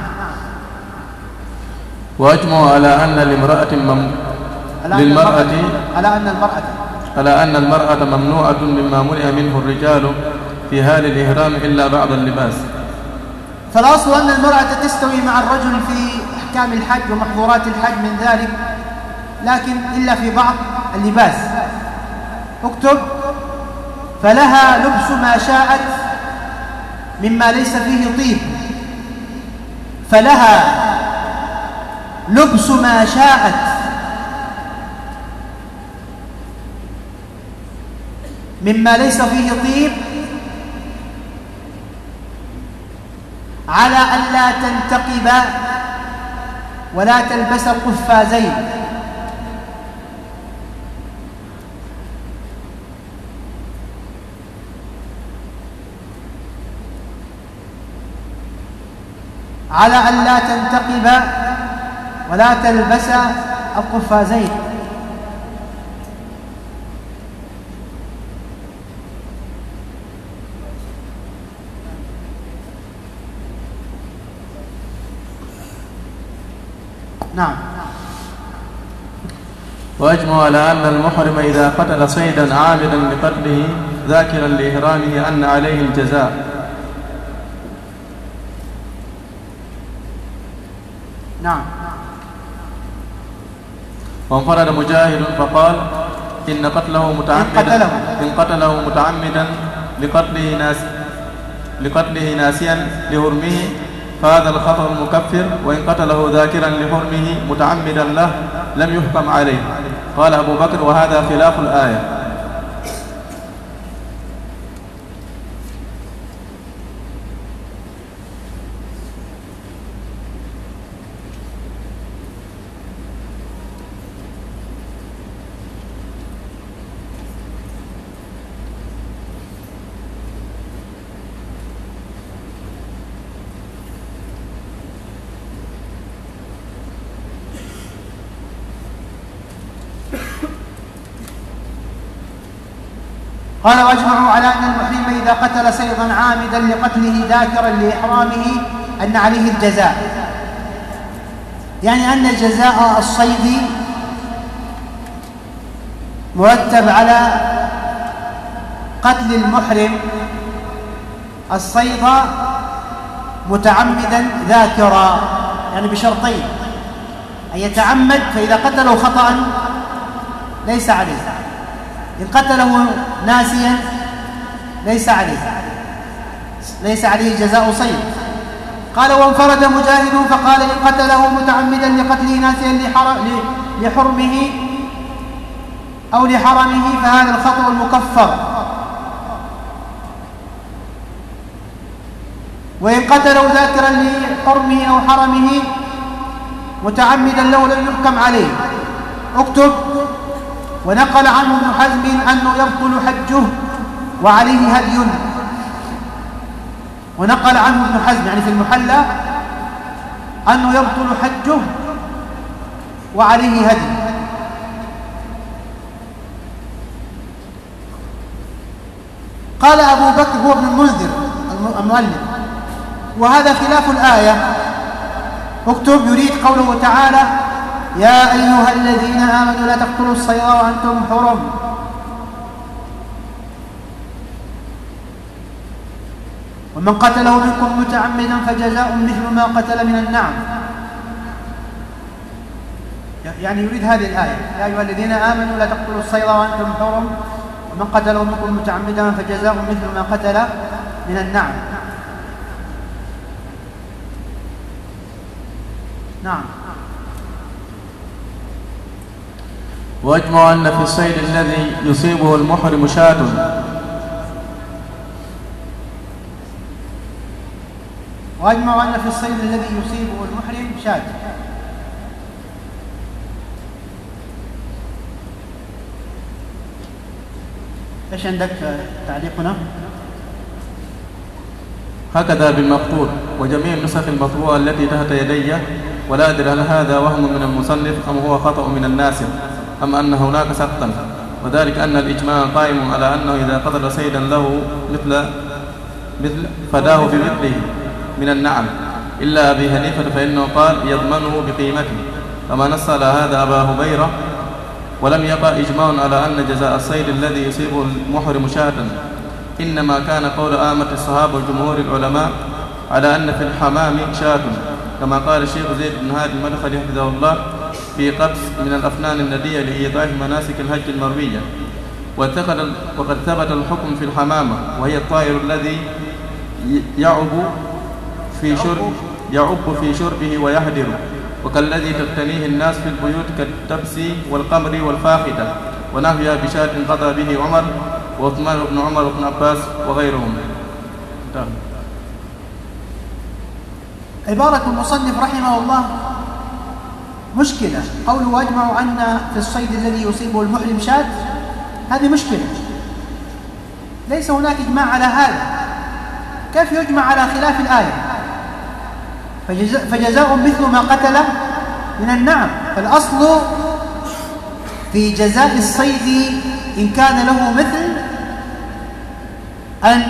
وأجمعوا على أن لامرأة مم... للمرأة على أن المرأة على أن المرأة ممنوعة مما منع منه الرجال في حال الإحرام إلا بعض اللباس. فالأصل أن المرأة تستوي مع الرجل في أحكام الحج ومحظورات الحج من ذلك، لكن إلا في بعض اللباس. اكتب: فلها لبس ما شاءت مما ليس فيه طيب. فلها لبس ما شاءت مما ليس فيه طيب على أن لا تنتقب ولا تلبس القفازين. على أن لا تنتقب ولا تلبس القفازين. نعم. وأجمع على أن المحرم إذا قتل صيدا عامدا لقتله ذاكرا لإحرامه أن عليه الجزاء. نعم. وانفرد مجاهد فقال: إن قتله متعمدا إن قتله متعمدا لقتله ناس لقتله ناسيا لحرمه فهذا الخطأ المكفر، وإن قتله ذاكرا لحرمه متعمدا له لم يحكم عليه. قال أبو بكر: وهذا خلاف الآية. قال: واجمعوا على أن المحرم إذا قتل صيدا عامدا لقتله ذاكرا لإحرامه أن عليه الجزاء، يعني أن جزاء الصيد مرتب على قتل المحرم الصيد متعمدا ذاكرا، يعني بشرطين: أن يتعمد، فإذا قتله خطأ ليس عليه، إن قتله ناسيا ليس عليه ليس عليه جزاء صيد. قال: وانفرد مجاهد فقال: إن قتله متعمدا لقتله ناسيا لحرمه أو لحرمه فهذا الخطأ المكفر، وإن قتله ذاكرا لحرمه أو حرمه متعمدا له لم يحكم عليه. اكتب: ونقل عنه ابن حزم أنه يبطل حجه وعليه هدي. ونقل عنه ابن حزم يعني في المحلى أنه يبطل حجه وعليه هدي. قال أبو بكر هو ابن المنذر المؤلف: وهذا خلاف الآية. اكتب: يريد قوله تعالى: يا أيها الذين آمنوا لا تقتلوا الصيد وأنتم حرم. ومن قتله منكم متعمدا فجزاء مثل ما قتل من النعم. يعني يريد هذه الآية: يا أيها الذين آمنوا لا تقتلوا الصيد وأنتم حرم، ومن قتله منكم متعمدا فجزاء مثل ما قتل من النعم. نعم. وأجمع أن في الصيد الذي يصيبه المحرم شاة وأجمع أن في الصيد الذي يصيبه المحرم شاة. إيش عندك تعليق هنا؟ هكذا بالمقطوع وجميع النسخ المطبوعة التي تحت يدي، ولا أدري هل هذا وهم من المصنف أم هو خطأ من الناسخ أم أن هناك سقطا، وذلك أن الإجماع قائم على أنه إذا قتل صيدا له مثل مثل فداه بمثله من النعم إلا أبي حنيفة فإنه قال يضمنه بقيمته، كما نص على هذا أبا هبيرة. ولم يقع إجماع على أن جزاء الصيد الذي يصيبه المحرم شاة، إنما كان قول عامة الصحابة وجمهور العلماء على أن في الحمام شاة، كما قال الشيخ زيد بن هادي المدخلي حفظه الله في قبس من الأفنان الندية لإيضاح مناسك الحج المروية. وقد ثبت الحكم في الحمامة، وهي الطائر الذي يعب في شرب يعب في شربه ويهدر، وكالذي تقتنيه الناس في البيوت كالتبس والقمر والفاخدة ونحوها بشاة قضى به عمر وعثمان بن عمر وابن عباس وغيرهم. عبارة المصنف رحمه الله مشكلة. قوله واجمع أن في الصيد الذي يصيبه المحرم شاة، هذه مشكلة، ليس هناك إجماع على هذا. كيف يجمع على خلاف الآية؟ فجزاء مثل ما قتل من النعم. فالأصل في جزاء الصيد إن كان له مثل أن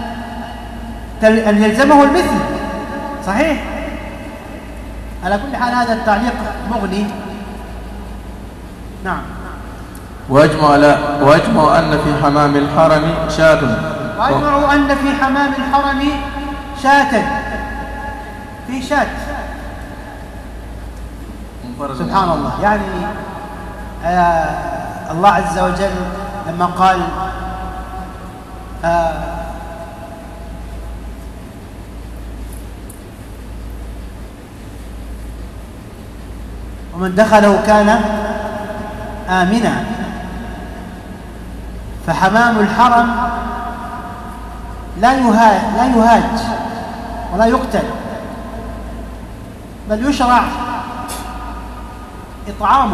أن يلزمه المثل، صحيح؟ على كل حال هذا التعليق مغني. نعم. وأجمع على وأجمع أن في حمام الحرم شاة وأجمع أن في حمام الحرم شاة، في شاة. سبحان الله. يعني آه الله عز وجل لما قال آه ومن دخله كان آمنا، فحمام الحرم لا يهاج لا يهاج ولا يقتل، بل يشرع إطعامه.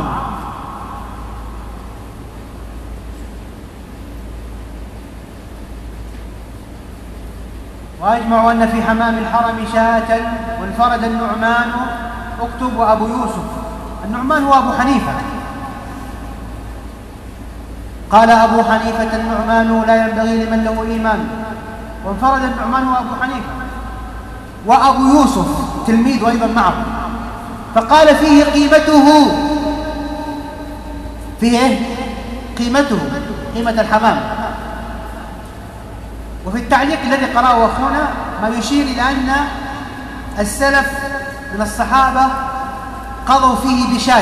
وأجمع أن في حمام الحرم شاة وانفرد النعمان اكتب وأبو يوسف. النعمان هو أبو حنيفة. قال أبو حنيفة النعمان لا ينبغي لمن له إيمان، وانفرد النعمان هو أبو حنيفة. وأبو يوسف تلميذ أيضا معه، فقال فيه قيمته، فيه قيمته قيمة الحمام. وفي التعليق الذي قرأه أخونا ما يشير إلى أن السلف من الصحابة قضوا فيه بشاة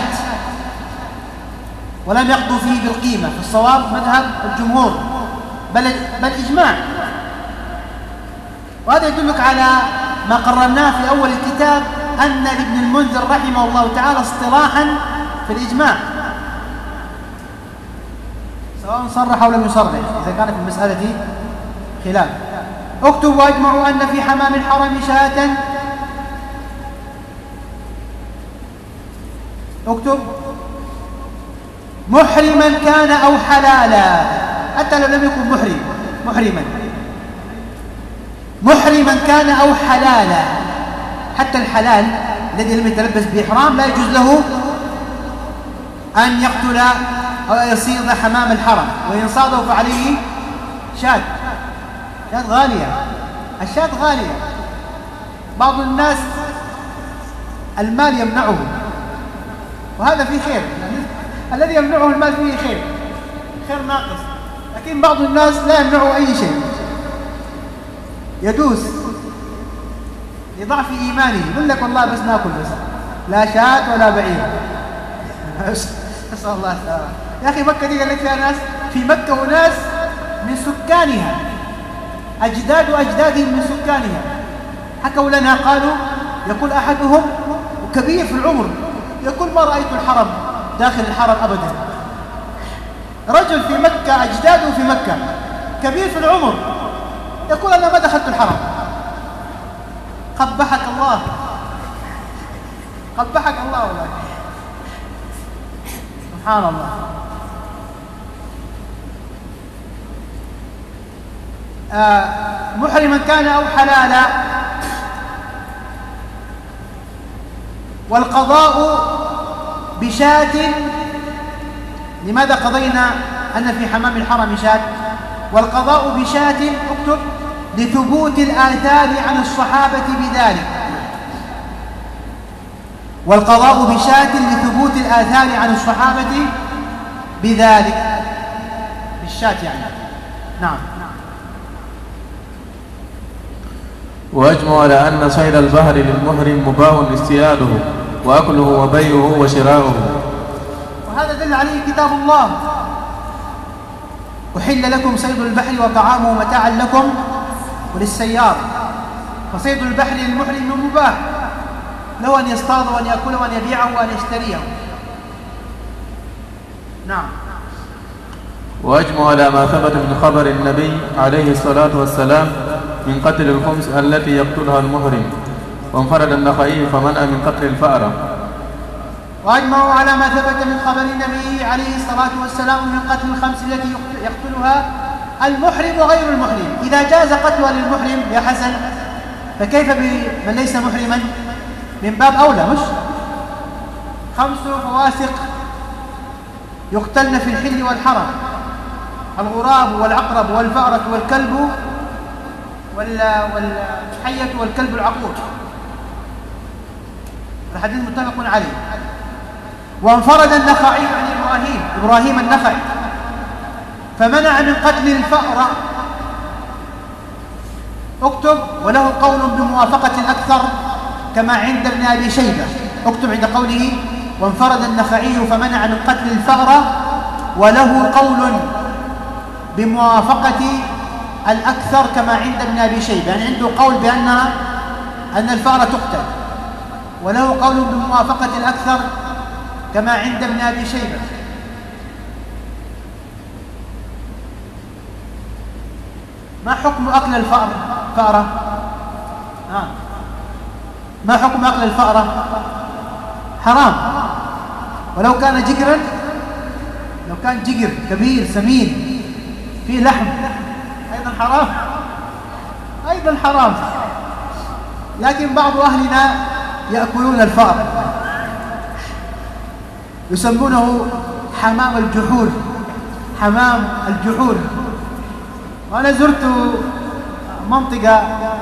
ولم يقضوا فيه بالقيمة. في الصواب مذهب الجمهور، بل, بل إجماع. وهذا يدلك على ما قررناه في أول الكتاب أن لابن المنذر رحمه الله تعالى اصطلاحا في الإجماع، سواء صرح أو لم يصرح، إذا كانت في المسألة خلاف. اكتب واجمع أن في حمام الحرم شاة، اكتب محرما كان أو حلالا، حتى لو لم يكن محرم محرما محرما كان أو حلالا. حتى الحلال الذي لم يتلبس بإحرام لا يجوز له أن يقتل أو يصيد حمام الحرم، وإن صاده فعليه شاة. شاة غالية، الشاة غالية. بعض الناس المال يمنعه، وهذا فيه خير، يعني الذي يمنعه المال فيه خير خير ناقص. لكن بعض الناس لا يمنعه أي شيء، يدوس لضعف إيمانه، يقول لك والله بس ناكل، بس لا شاة ولا بعير. نسأل الله السلامة. يا أخي مكة دي قال لك فيها ناس، في مكة وناس من سكانها، أجداد أجدادهم من سكانها، حكوا لنا قالوا يقول أحدهم كبير في العمر، يقول ما رأيت الحرم داخل الحرم أبدا. رجل في مكة أجداده في مكة كبير في العمر يقول أنا ما دخلت الحرم. قبحك الله، قبحك الله والله. سبحان الله. آه محرما كان أو حلالا. والقضاء بشاة، لماذا قضينا أن في حمام الحرم شاة؟ والقضاء بشاة اكتب لثبوت الآثار عن الصحابة بذلك، والقضاء بشاة لثبوت الآثار عن الصحابة بذلك، بالشاة يعني. نعم. وأجمع على أن صيد البحر للمحرم مباح اصطياده وأكله وبيعه وشراؤه، وهذا دل عليه كتاب الله: أحل لكم صيد البحر وطعامه متاعا لكم وللسيارة. فصيد البحر للمحرم مباح له أن يصطاد وأن يأكله وأن يبيعه وأن يشتريه. نعم. وأجمع على ما ثبت من خبر النبي عليه الصلاة والسلام من قتل الخمس التي يقتلها المحرم، وانفرد النخعي فمنع من قتل الفأرة. وأجمعوا على ما ثبت من خبر النبي عليه الصلاة والسلام من قتل الخمس التي يقتلها المحرم وغير المحرم. إذا جاز قتلها للمحرم يا حسن، فكيف بمن ليس محرما؟ من باب أولى. مش خمس فواسق يقتلن في الحل والحرم: الغراب والعقرب والفأرة والكلب والحية والكلب العقور. الحديث متفق عليه. وانفرد النخعي عن إبراهيم إبراهيم النخعي فمنع من قتل الفأرة. اكتب: وله قول بموافقة الأكثر كما عند ابن أبي شيبة. اكتب عند قوله: وانفرد النخعي فمنع من قتل الفأرة وله قول بموافقة الأكثر كما عند ابن أبي شيبة، يعني عنده قول بأنها أن الفأرة تقتل، وله قول بموافقة الأكثر كما عند ابن أبي شيبة. ما حكم أكل الفأرة؟ آه. ما حكم أكل الفأرة؟ حرام، ولو كان جقرا، لو كان جقر كبير سمين فيه لحم أيضا حرام، أيضا حرام. لكن بعض أهلنا يأكلون الفأر، يسمونه حمام الجحور، حمام الجحور. وأنا زرت منطقة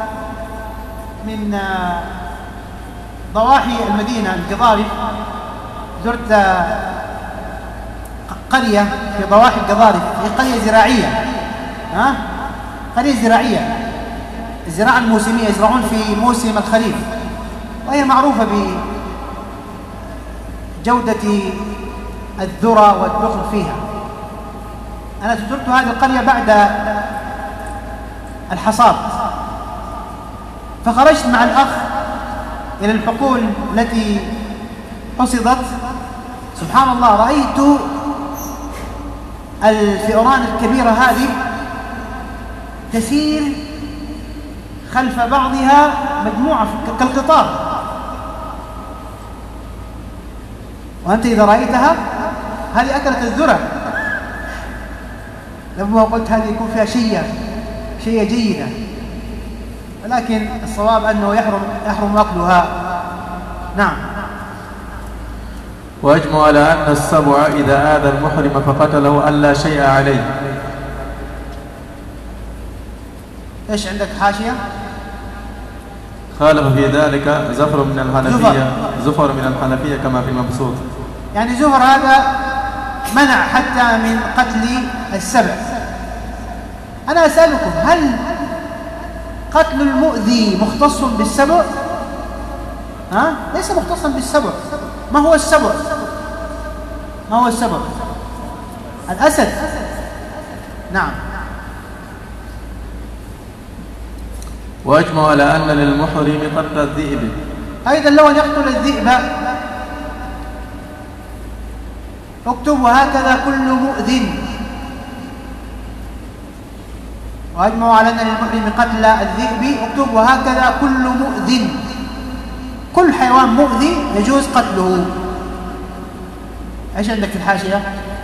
من ضواحي المدينة القضارف، زرت قرية في ضواحي القضارف، هي قرية زراعية، ها؟ قرية زراعية، الزراعة الموسمية، يزرعون في موسم الخريف، وهي معروفة بجودة الذرة والدخل فيها. أنا زرت هذه القرية بعد الحصاد، فخرجت مع الأخ إلى الحقول التي حصدت. سبحان الله، رأيت الفئران الكبيرة هذه تسير خلف بعضها مجموعة كالقطار، وأنت إذا رأيتها هذه أكلت الذرة. لما قلت هذه يكون فيها شيء شيء جيدة، ولكن الصواب أنه يحرم يحرم أكلها. نعم. وأجمع على أن السبع إذا آذى المحرم فقتله ألا شيء عليه. إيش عندك حاشية؟ خالف في ذلك زفر من الحنفية، زفر من الحنفية كما في مبسوط. يعني زفر هذا منع حتى من قتل السبع. أنا أسألكم، هل قتل المؤذي مختص بالسبع؟ ها؟ ليس مختصا بالسبع. ما هو السبع؟ ما هو السبع؟ الأسد. نعم. وأجمع على أن للمحرم قتل الذئب. أيضا لو أن يقتل الذئب. اكتب: وهكذا كل مؤذٍ. وأجمعوا على أن للمحرم قتل الذئب. اكتب: وهكذا كل مؤذٍ. كل حيوان مؤذي يجوز قتله. ايش عندك في الحاشية؟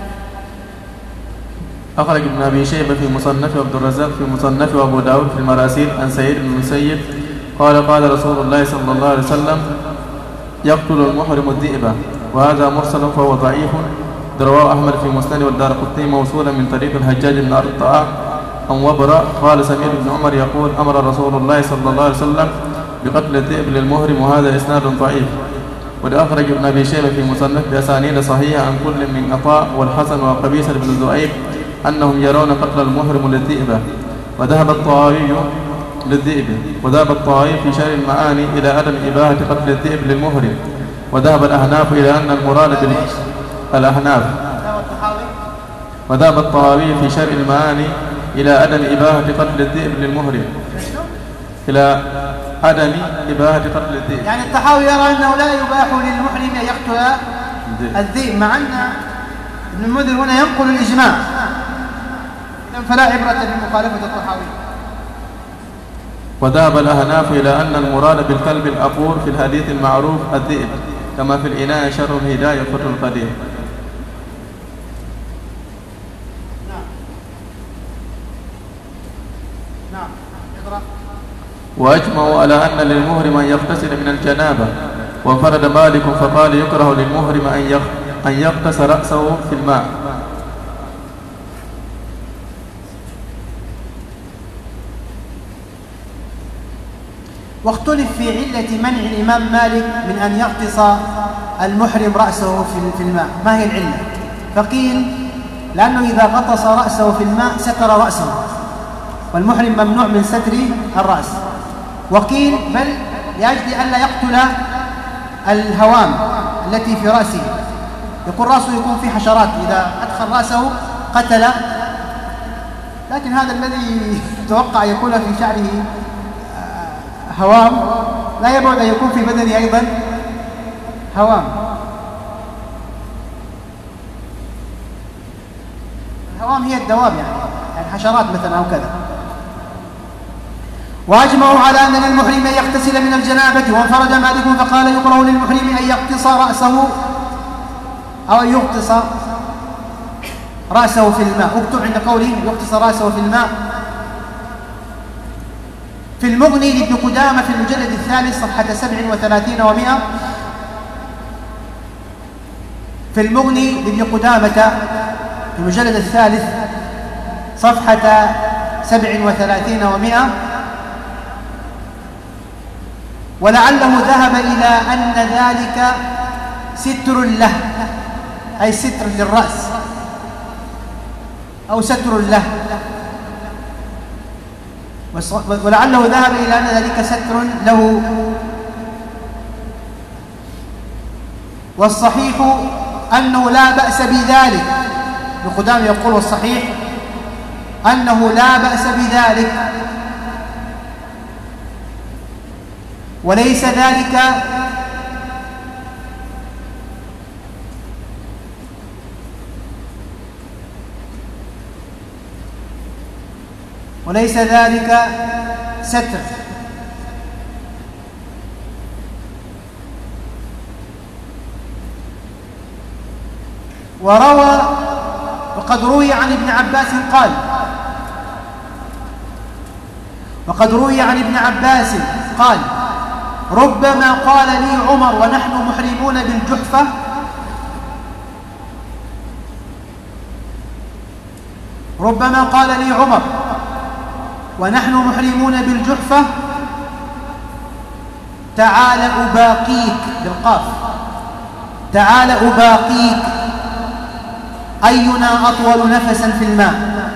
أخرج ابن أبي شيبة في مصنفه وعبد الرزاق في مصنفه وأبو داود في المراسيل عن سعيد بن المسيب قال قال رسول الله صلى الله عليه وسلم: يقتل المحرم الذئب. وهذا مرسل فهو ضعيف، رواه أحمد في مسند والدارقطني موصولا من طريق الحجاج بن أرطاء عن وبرة قال سمعت ابن عمر يقول أمر رسول الله صلى الله عليه وسلم بقتل الذئب للمهرم، وهذا إسناد ضعيف. وأخرج ابن أبي شيبة في مصنف بأسانيد صحيحة عن كل من عطاء والحسن وقبيصة بن ذؤيب أنهم يرون قتل المحرم للذئب. وذهب الطائي للذئب وذهب الطائي في شرح المعاني إلى عدم إباحة قتل الذئب للمحرم. وذهب الأحناف إلى أن المراد بالأحناف وذهب الطائي في شرح المعاني إلى عدم إباحة قتل الذئب للمحرم إلى عدم إباحة قتل الذئب. يعني الطحاوي يرى أنه لا يباح للمحرم أن يقتل الذئب، مع أن ابن المنذر هنا ينقل الإجماع، فلا عبرة بمخالفة الطحاوي. وذهب الأحناف إلى أن المراد بالكلب الأقور في الحديث المعروف الذئب، كما في الإناء شر الهداية فتح القدير. نعم نعم اقرأ. وأجمعوا على أن للمهرم أن يغتسل من الجنابة، وانفرد مالك فقال يكره للمهرم أن يغتس رأسه في الماء. واختلف في علة منع الإمام مالك من أن يغطس المحرم رأسه في الماء، ما هي العلة؟ فقيل لأنه إذا غطس رأسه في الماء ستر رأسه، والمحرم ممنوع من ستر الرأس. وقيل بل لأجل ألا يقتل الهوام التي في رأسه، يكون رأسه يكون فيه حشرات، إذا أدخل رأسه قتل. لكن هذا الذي يتوقع يكون في شعره هوام لا يبعد أن يكون في بدنه أيضا هوام. الهوام هي الدواب، يعني يعني حشرات مثلا أو كذا. وأجمعوا على أن للمحرم أن يغتسل من الجنابة، وانفرد مالك فقال يكره للمحرم أن يغطس رأسه أو أن يغطس رأسه في الماء. اكتب عند قوله يغطس رأسه في الماء. في المغني لابن قدامة في المجلد الثالث صفحة سبع وثلاثين ومئة في المغني لابن قدامة في المجلد الثالث صفحة سبع وثلاثين ومئة ولعله ذهب إلى أن ذلك ستر له، أي ستر للرأس أو ستر له، ولعله ذهب إلى أن ذلك ستر له. والصحيح أنه لا بأس بذلك. ابن قدامة يقول والصحيح أنه لا بأس بذلك، وليس ذلك وليس ذلك ستر. وروى وقد روي عن ابن عباس قال وقد روي عن ابن عباس قال ربما قال لي عمر ونحن محرمون بالجحفة ربما قال لي عمر ونحن محرمون بالجحفة تعال أباقيك بالقاف، تعال أباقيك أينا أطول نفسا في الماء،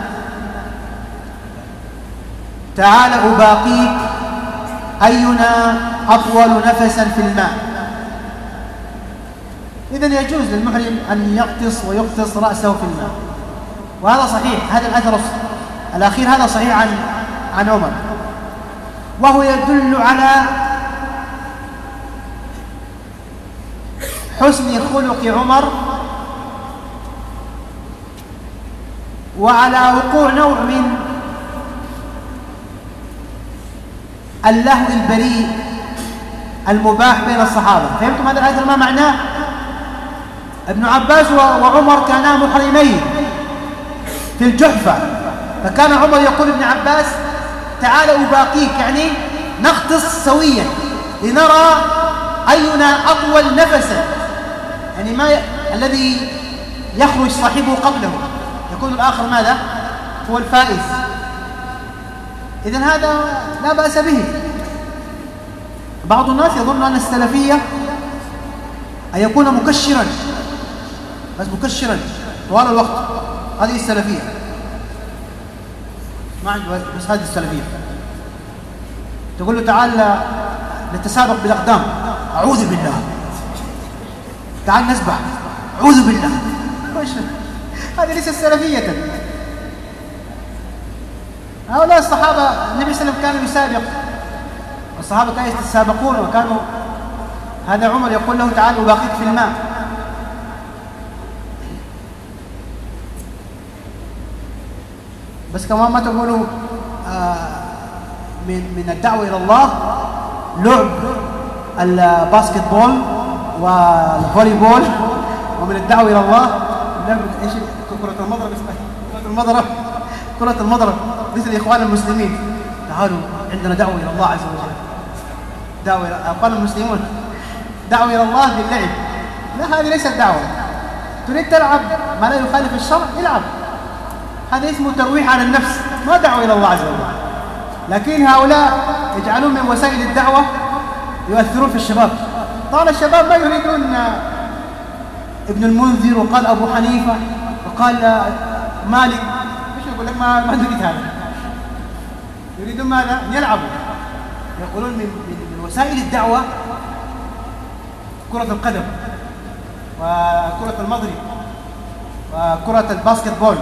تعال أباقيك أينا أطول نفسا في الماء. إذن يجوز للمحرم أن يغطس ويغطس رأسه في الماء، وهذا صحيح. هذا الأثر الأخير هذا صحيح عن عن عمر، وهو يدل على حسن خلق عمر وعلى وقوع نوع من اللهو البريء المباح بين الصحابة. فهمتم هذا الأثر ما معناه؟ ابن عباس وعمر كانا محرمين في الجحفة، فكان عمر يقول ابن عباس تعال أباقيك، يعني نغطس سويا لنرى أينا أطول نفسا، يعني ما ي... الذي يخرج صاحبه قبله يكون الآخر ماذا؟ هو الفائز. إذن هذا لا بأس به. بعض الناس يظن أن السلفية أن يكون مكشرا، بس مكشرا طوال الوقت، هذه السلفية، ما عنده بس هذه السلفية. تقول له تعال نتسابق بالأقدام، أعوذ بالله. تعال نسبح، أعوذ بالله. هذه ليست سلفية. هؤلاء الصحابة النبي صلى الله عليه وسلم كانوا يسابق، والصحابة كانوا يتسابقون، وكانوا هذا عمر يقول له تعال أباقيك في الماء. بس كمان ما تقولوا آه من من الدعوة إلى الله لعب الباسكت بول والفولي بول، ومن الدعوة إلى الله لعب ايش كرة المضرب، اسمها كرة المضرب، كرة المضرب مثل إخوان المسلمين. تعالوا عندنا دعوة إلى الله عز وجل، دعوة إلى أخوان المسلمون، دعوة إلى الله باللعب. لا، هذه ليست دعوة. تريد تلعب ما لا يخالف الشرع، العب، هذا اسمه ترويح على النفس، ما دعوة إلى الله عز وجل. لكن هؤلاء يجعلون من وسائل الدعوة يؤثرون في الشباب. طال الشباب ما يريدون ابن المنذر، وقال أبو حنيفة، وقال مالك، مش يقول لك ما ما نريد هذا. يريدون ماذا؟ يلعبوا. يقولون من, من وسائل الدعوة كرة القدم وكرة المضرب وكرة الباسكت بول.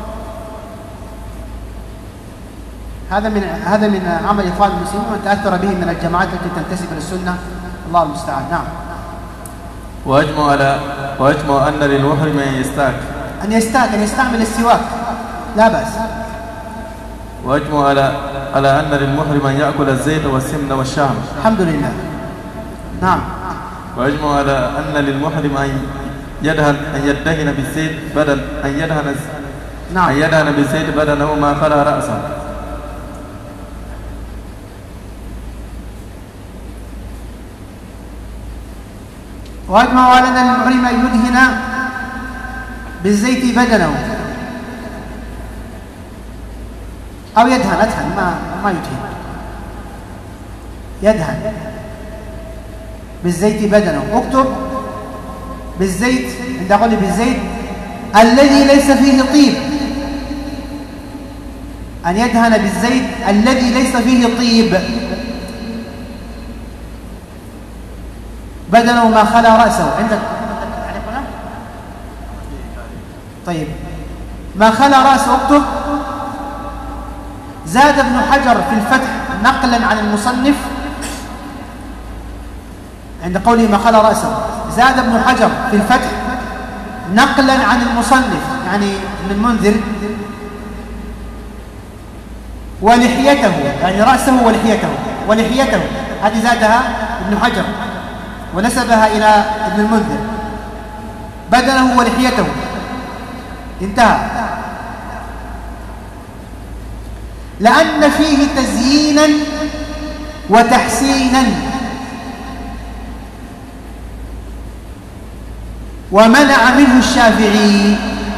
هذا من هذا من عمل إخوان المسلمين، ومن تأثر به من الجماعات التي تنتسب للسنة، الله المستعان. نعم. وأجمع على وأجمع أن للمحرم أن يستاك أن يستاك أن يستعمل السواك، لا بأس. وأجمع على على أن للمحرم أن يأكل الزيت والسمن والشام. الحمد لله. نعم. وأجمع على أن للمحرم أن يدهن أن يدهن بالزيت بدل أن يدهن نعم. أن يدهن بالزيت بدنه ما خلا رأسه. وأجمع على أن المحرم أن يدهن بالزيت بدنه، أو يدهن أدهن ما ما يدهن يدهن بالزيت بدنه. اكتب بالزيت، عند قولي بالزيت الذي ليس فيه طيب، أن يدهن بالزيت الذي ليس فيه طيب بدنه ما خلا رأسه. عندك هنا؟ طيب، ما خلا رأسه اكتب. زاد ابن حجر في الفتح نقلا عن المصنف عند قوله ما خلا رأسه، زاد ابن حجر في الفتح نقلا عن المصنف يعني ابن المنذر، ولحيته يعني رأسه ولحيته، ولحيته هذه زادها ابن حجر ونسبها إلى ابن المنذر، بدنه ولحيته، انتهى. لأن فيه تزيينا وتحسينا، ومنع منه الشافعي،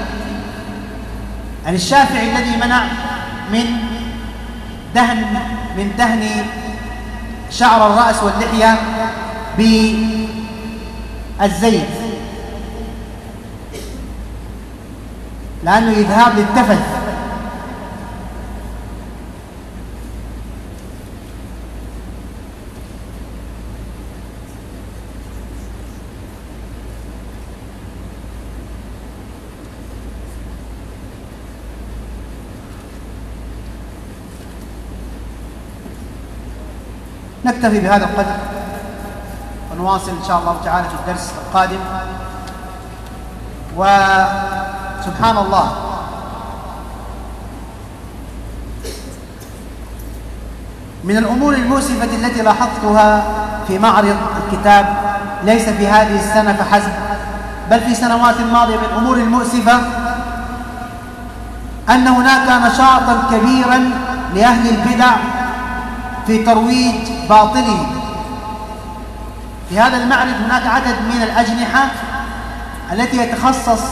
يعني الشافعي الذي منع من دهن من دهن شعر الرأس واللحية بالزيت، لأنه إذهاب للتفث. نكتفي بهذا القدر ونواصل إن شاء الله تعالى في الدرس القادم. وسبحان الله، من الأمور المؤسفة التي لاحظتها في معرض الكتاب ليس في هذه السنة فحسب بل في سنوات ماضية، من الأمور المؤسفة أن هناك نشاطا كبيرا لأهل البدع في ترويج باطله. في هذا المعرض هناك عدد من الأجنحة التي يتخصص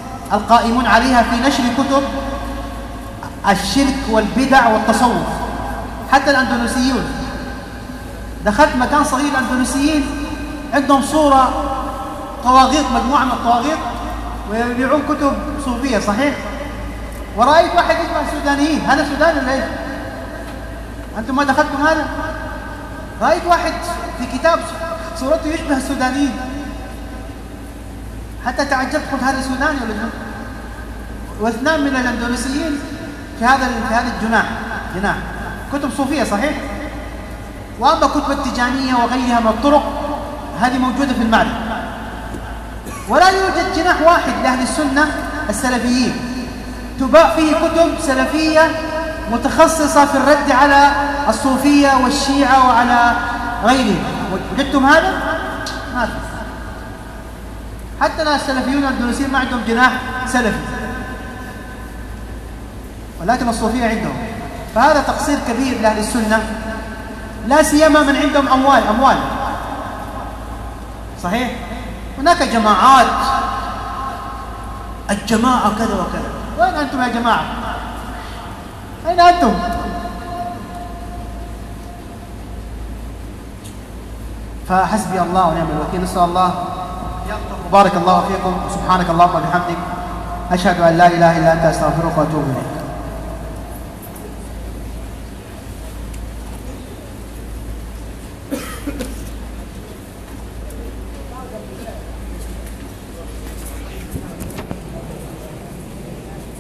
القائمون عليها في نشر كتب الشرك والبدع والتصوف، حتى الأندونيسيون. دخلت مكان صغير الأندونيسيين عندهم صورة طواغيط، مجموعة من الطواغيط، ويبيعون كتب صوفية، صحيح؟ ورأيت واحد يجمع السودانيين. هذا سوداني ولا ايش؟ أنتم ما دخلتم هذا؟ رأيت واحد في كتاب صورته يشبه السودانيين، حتى تعجبت، قلت هذا سوداني ولا جنوب؟ واثنان من الأندونيسيين في هذا في هذا الجناح جناح كتب صوفية، صحيح؟ وأما كتب التجانية وغيرها من الطرق هذه موجودة في المعرض. ولا يوجد جناح واحد لأهل السنة السلفيين تباع فيه كتب سلفية متخصصة في الرد على الصوفية والشيعة وعلى غيرهم. وجدتم هذا؟ ما في. حتى السلفيون الأندونيسيين ما عندهم جناح سلفي، ولكن الصوفية عندهم. فهذا تقصير كبير لأهل السنة، لا سيما من عندهم أموال أموال صحيح؟ هناك جماعات، الجماعة كذا وكذا. وين أنتم يا جماعة؟ أين أنتم؟ فحسبي الله ونعم الوكيل. نسأل الله. بارك الله فيكم، وسبحانك اللهم وبحمدك، أشهد أن لا إله إلا أنت، أستغفرك وأتوب إليك.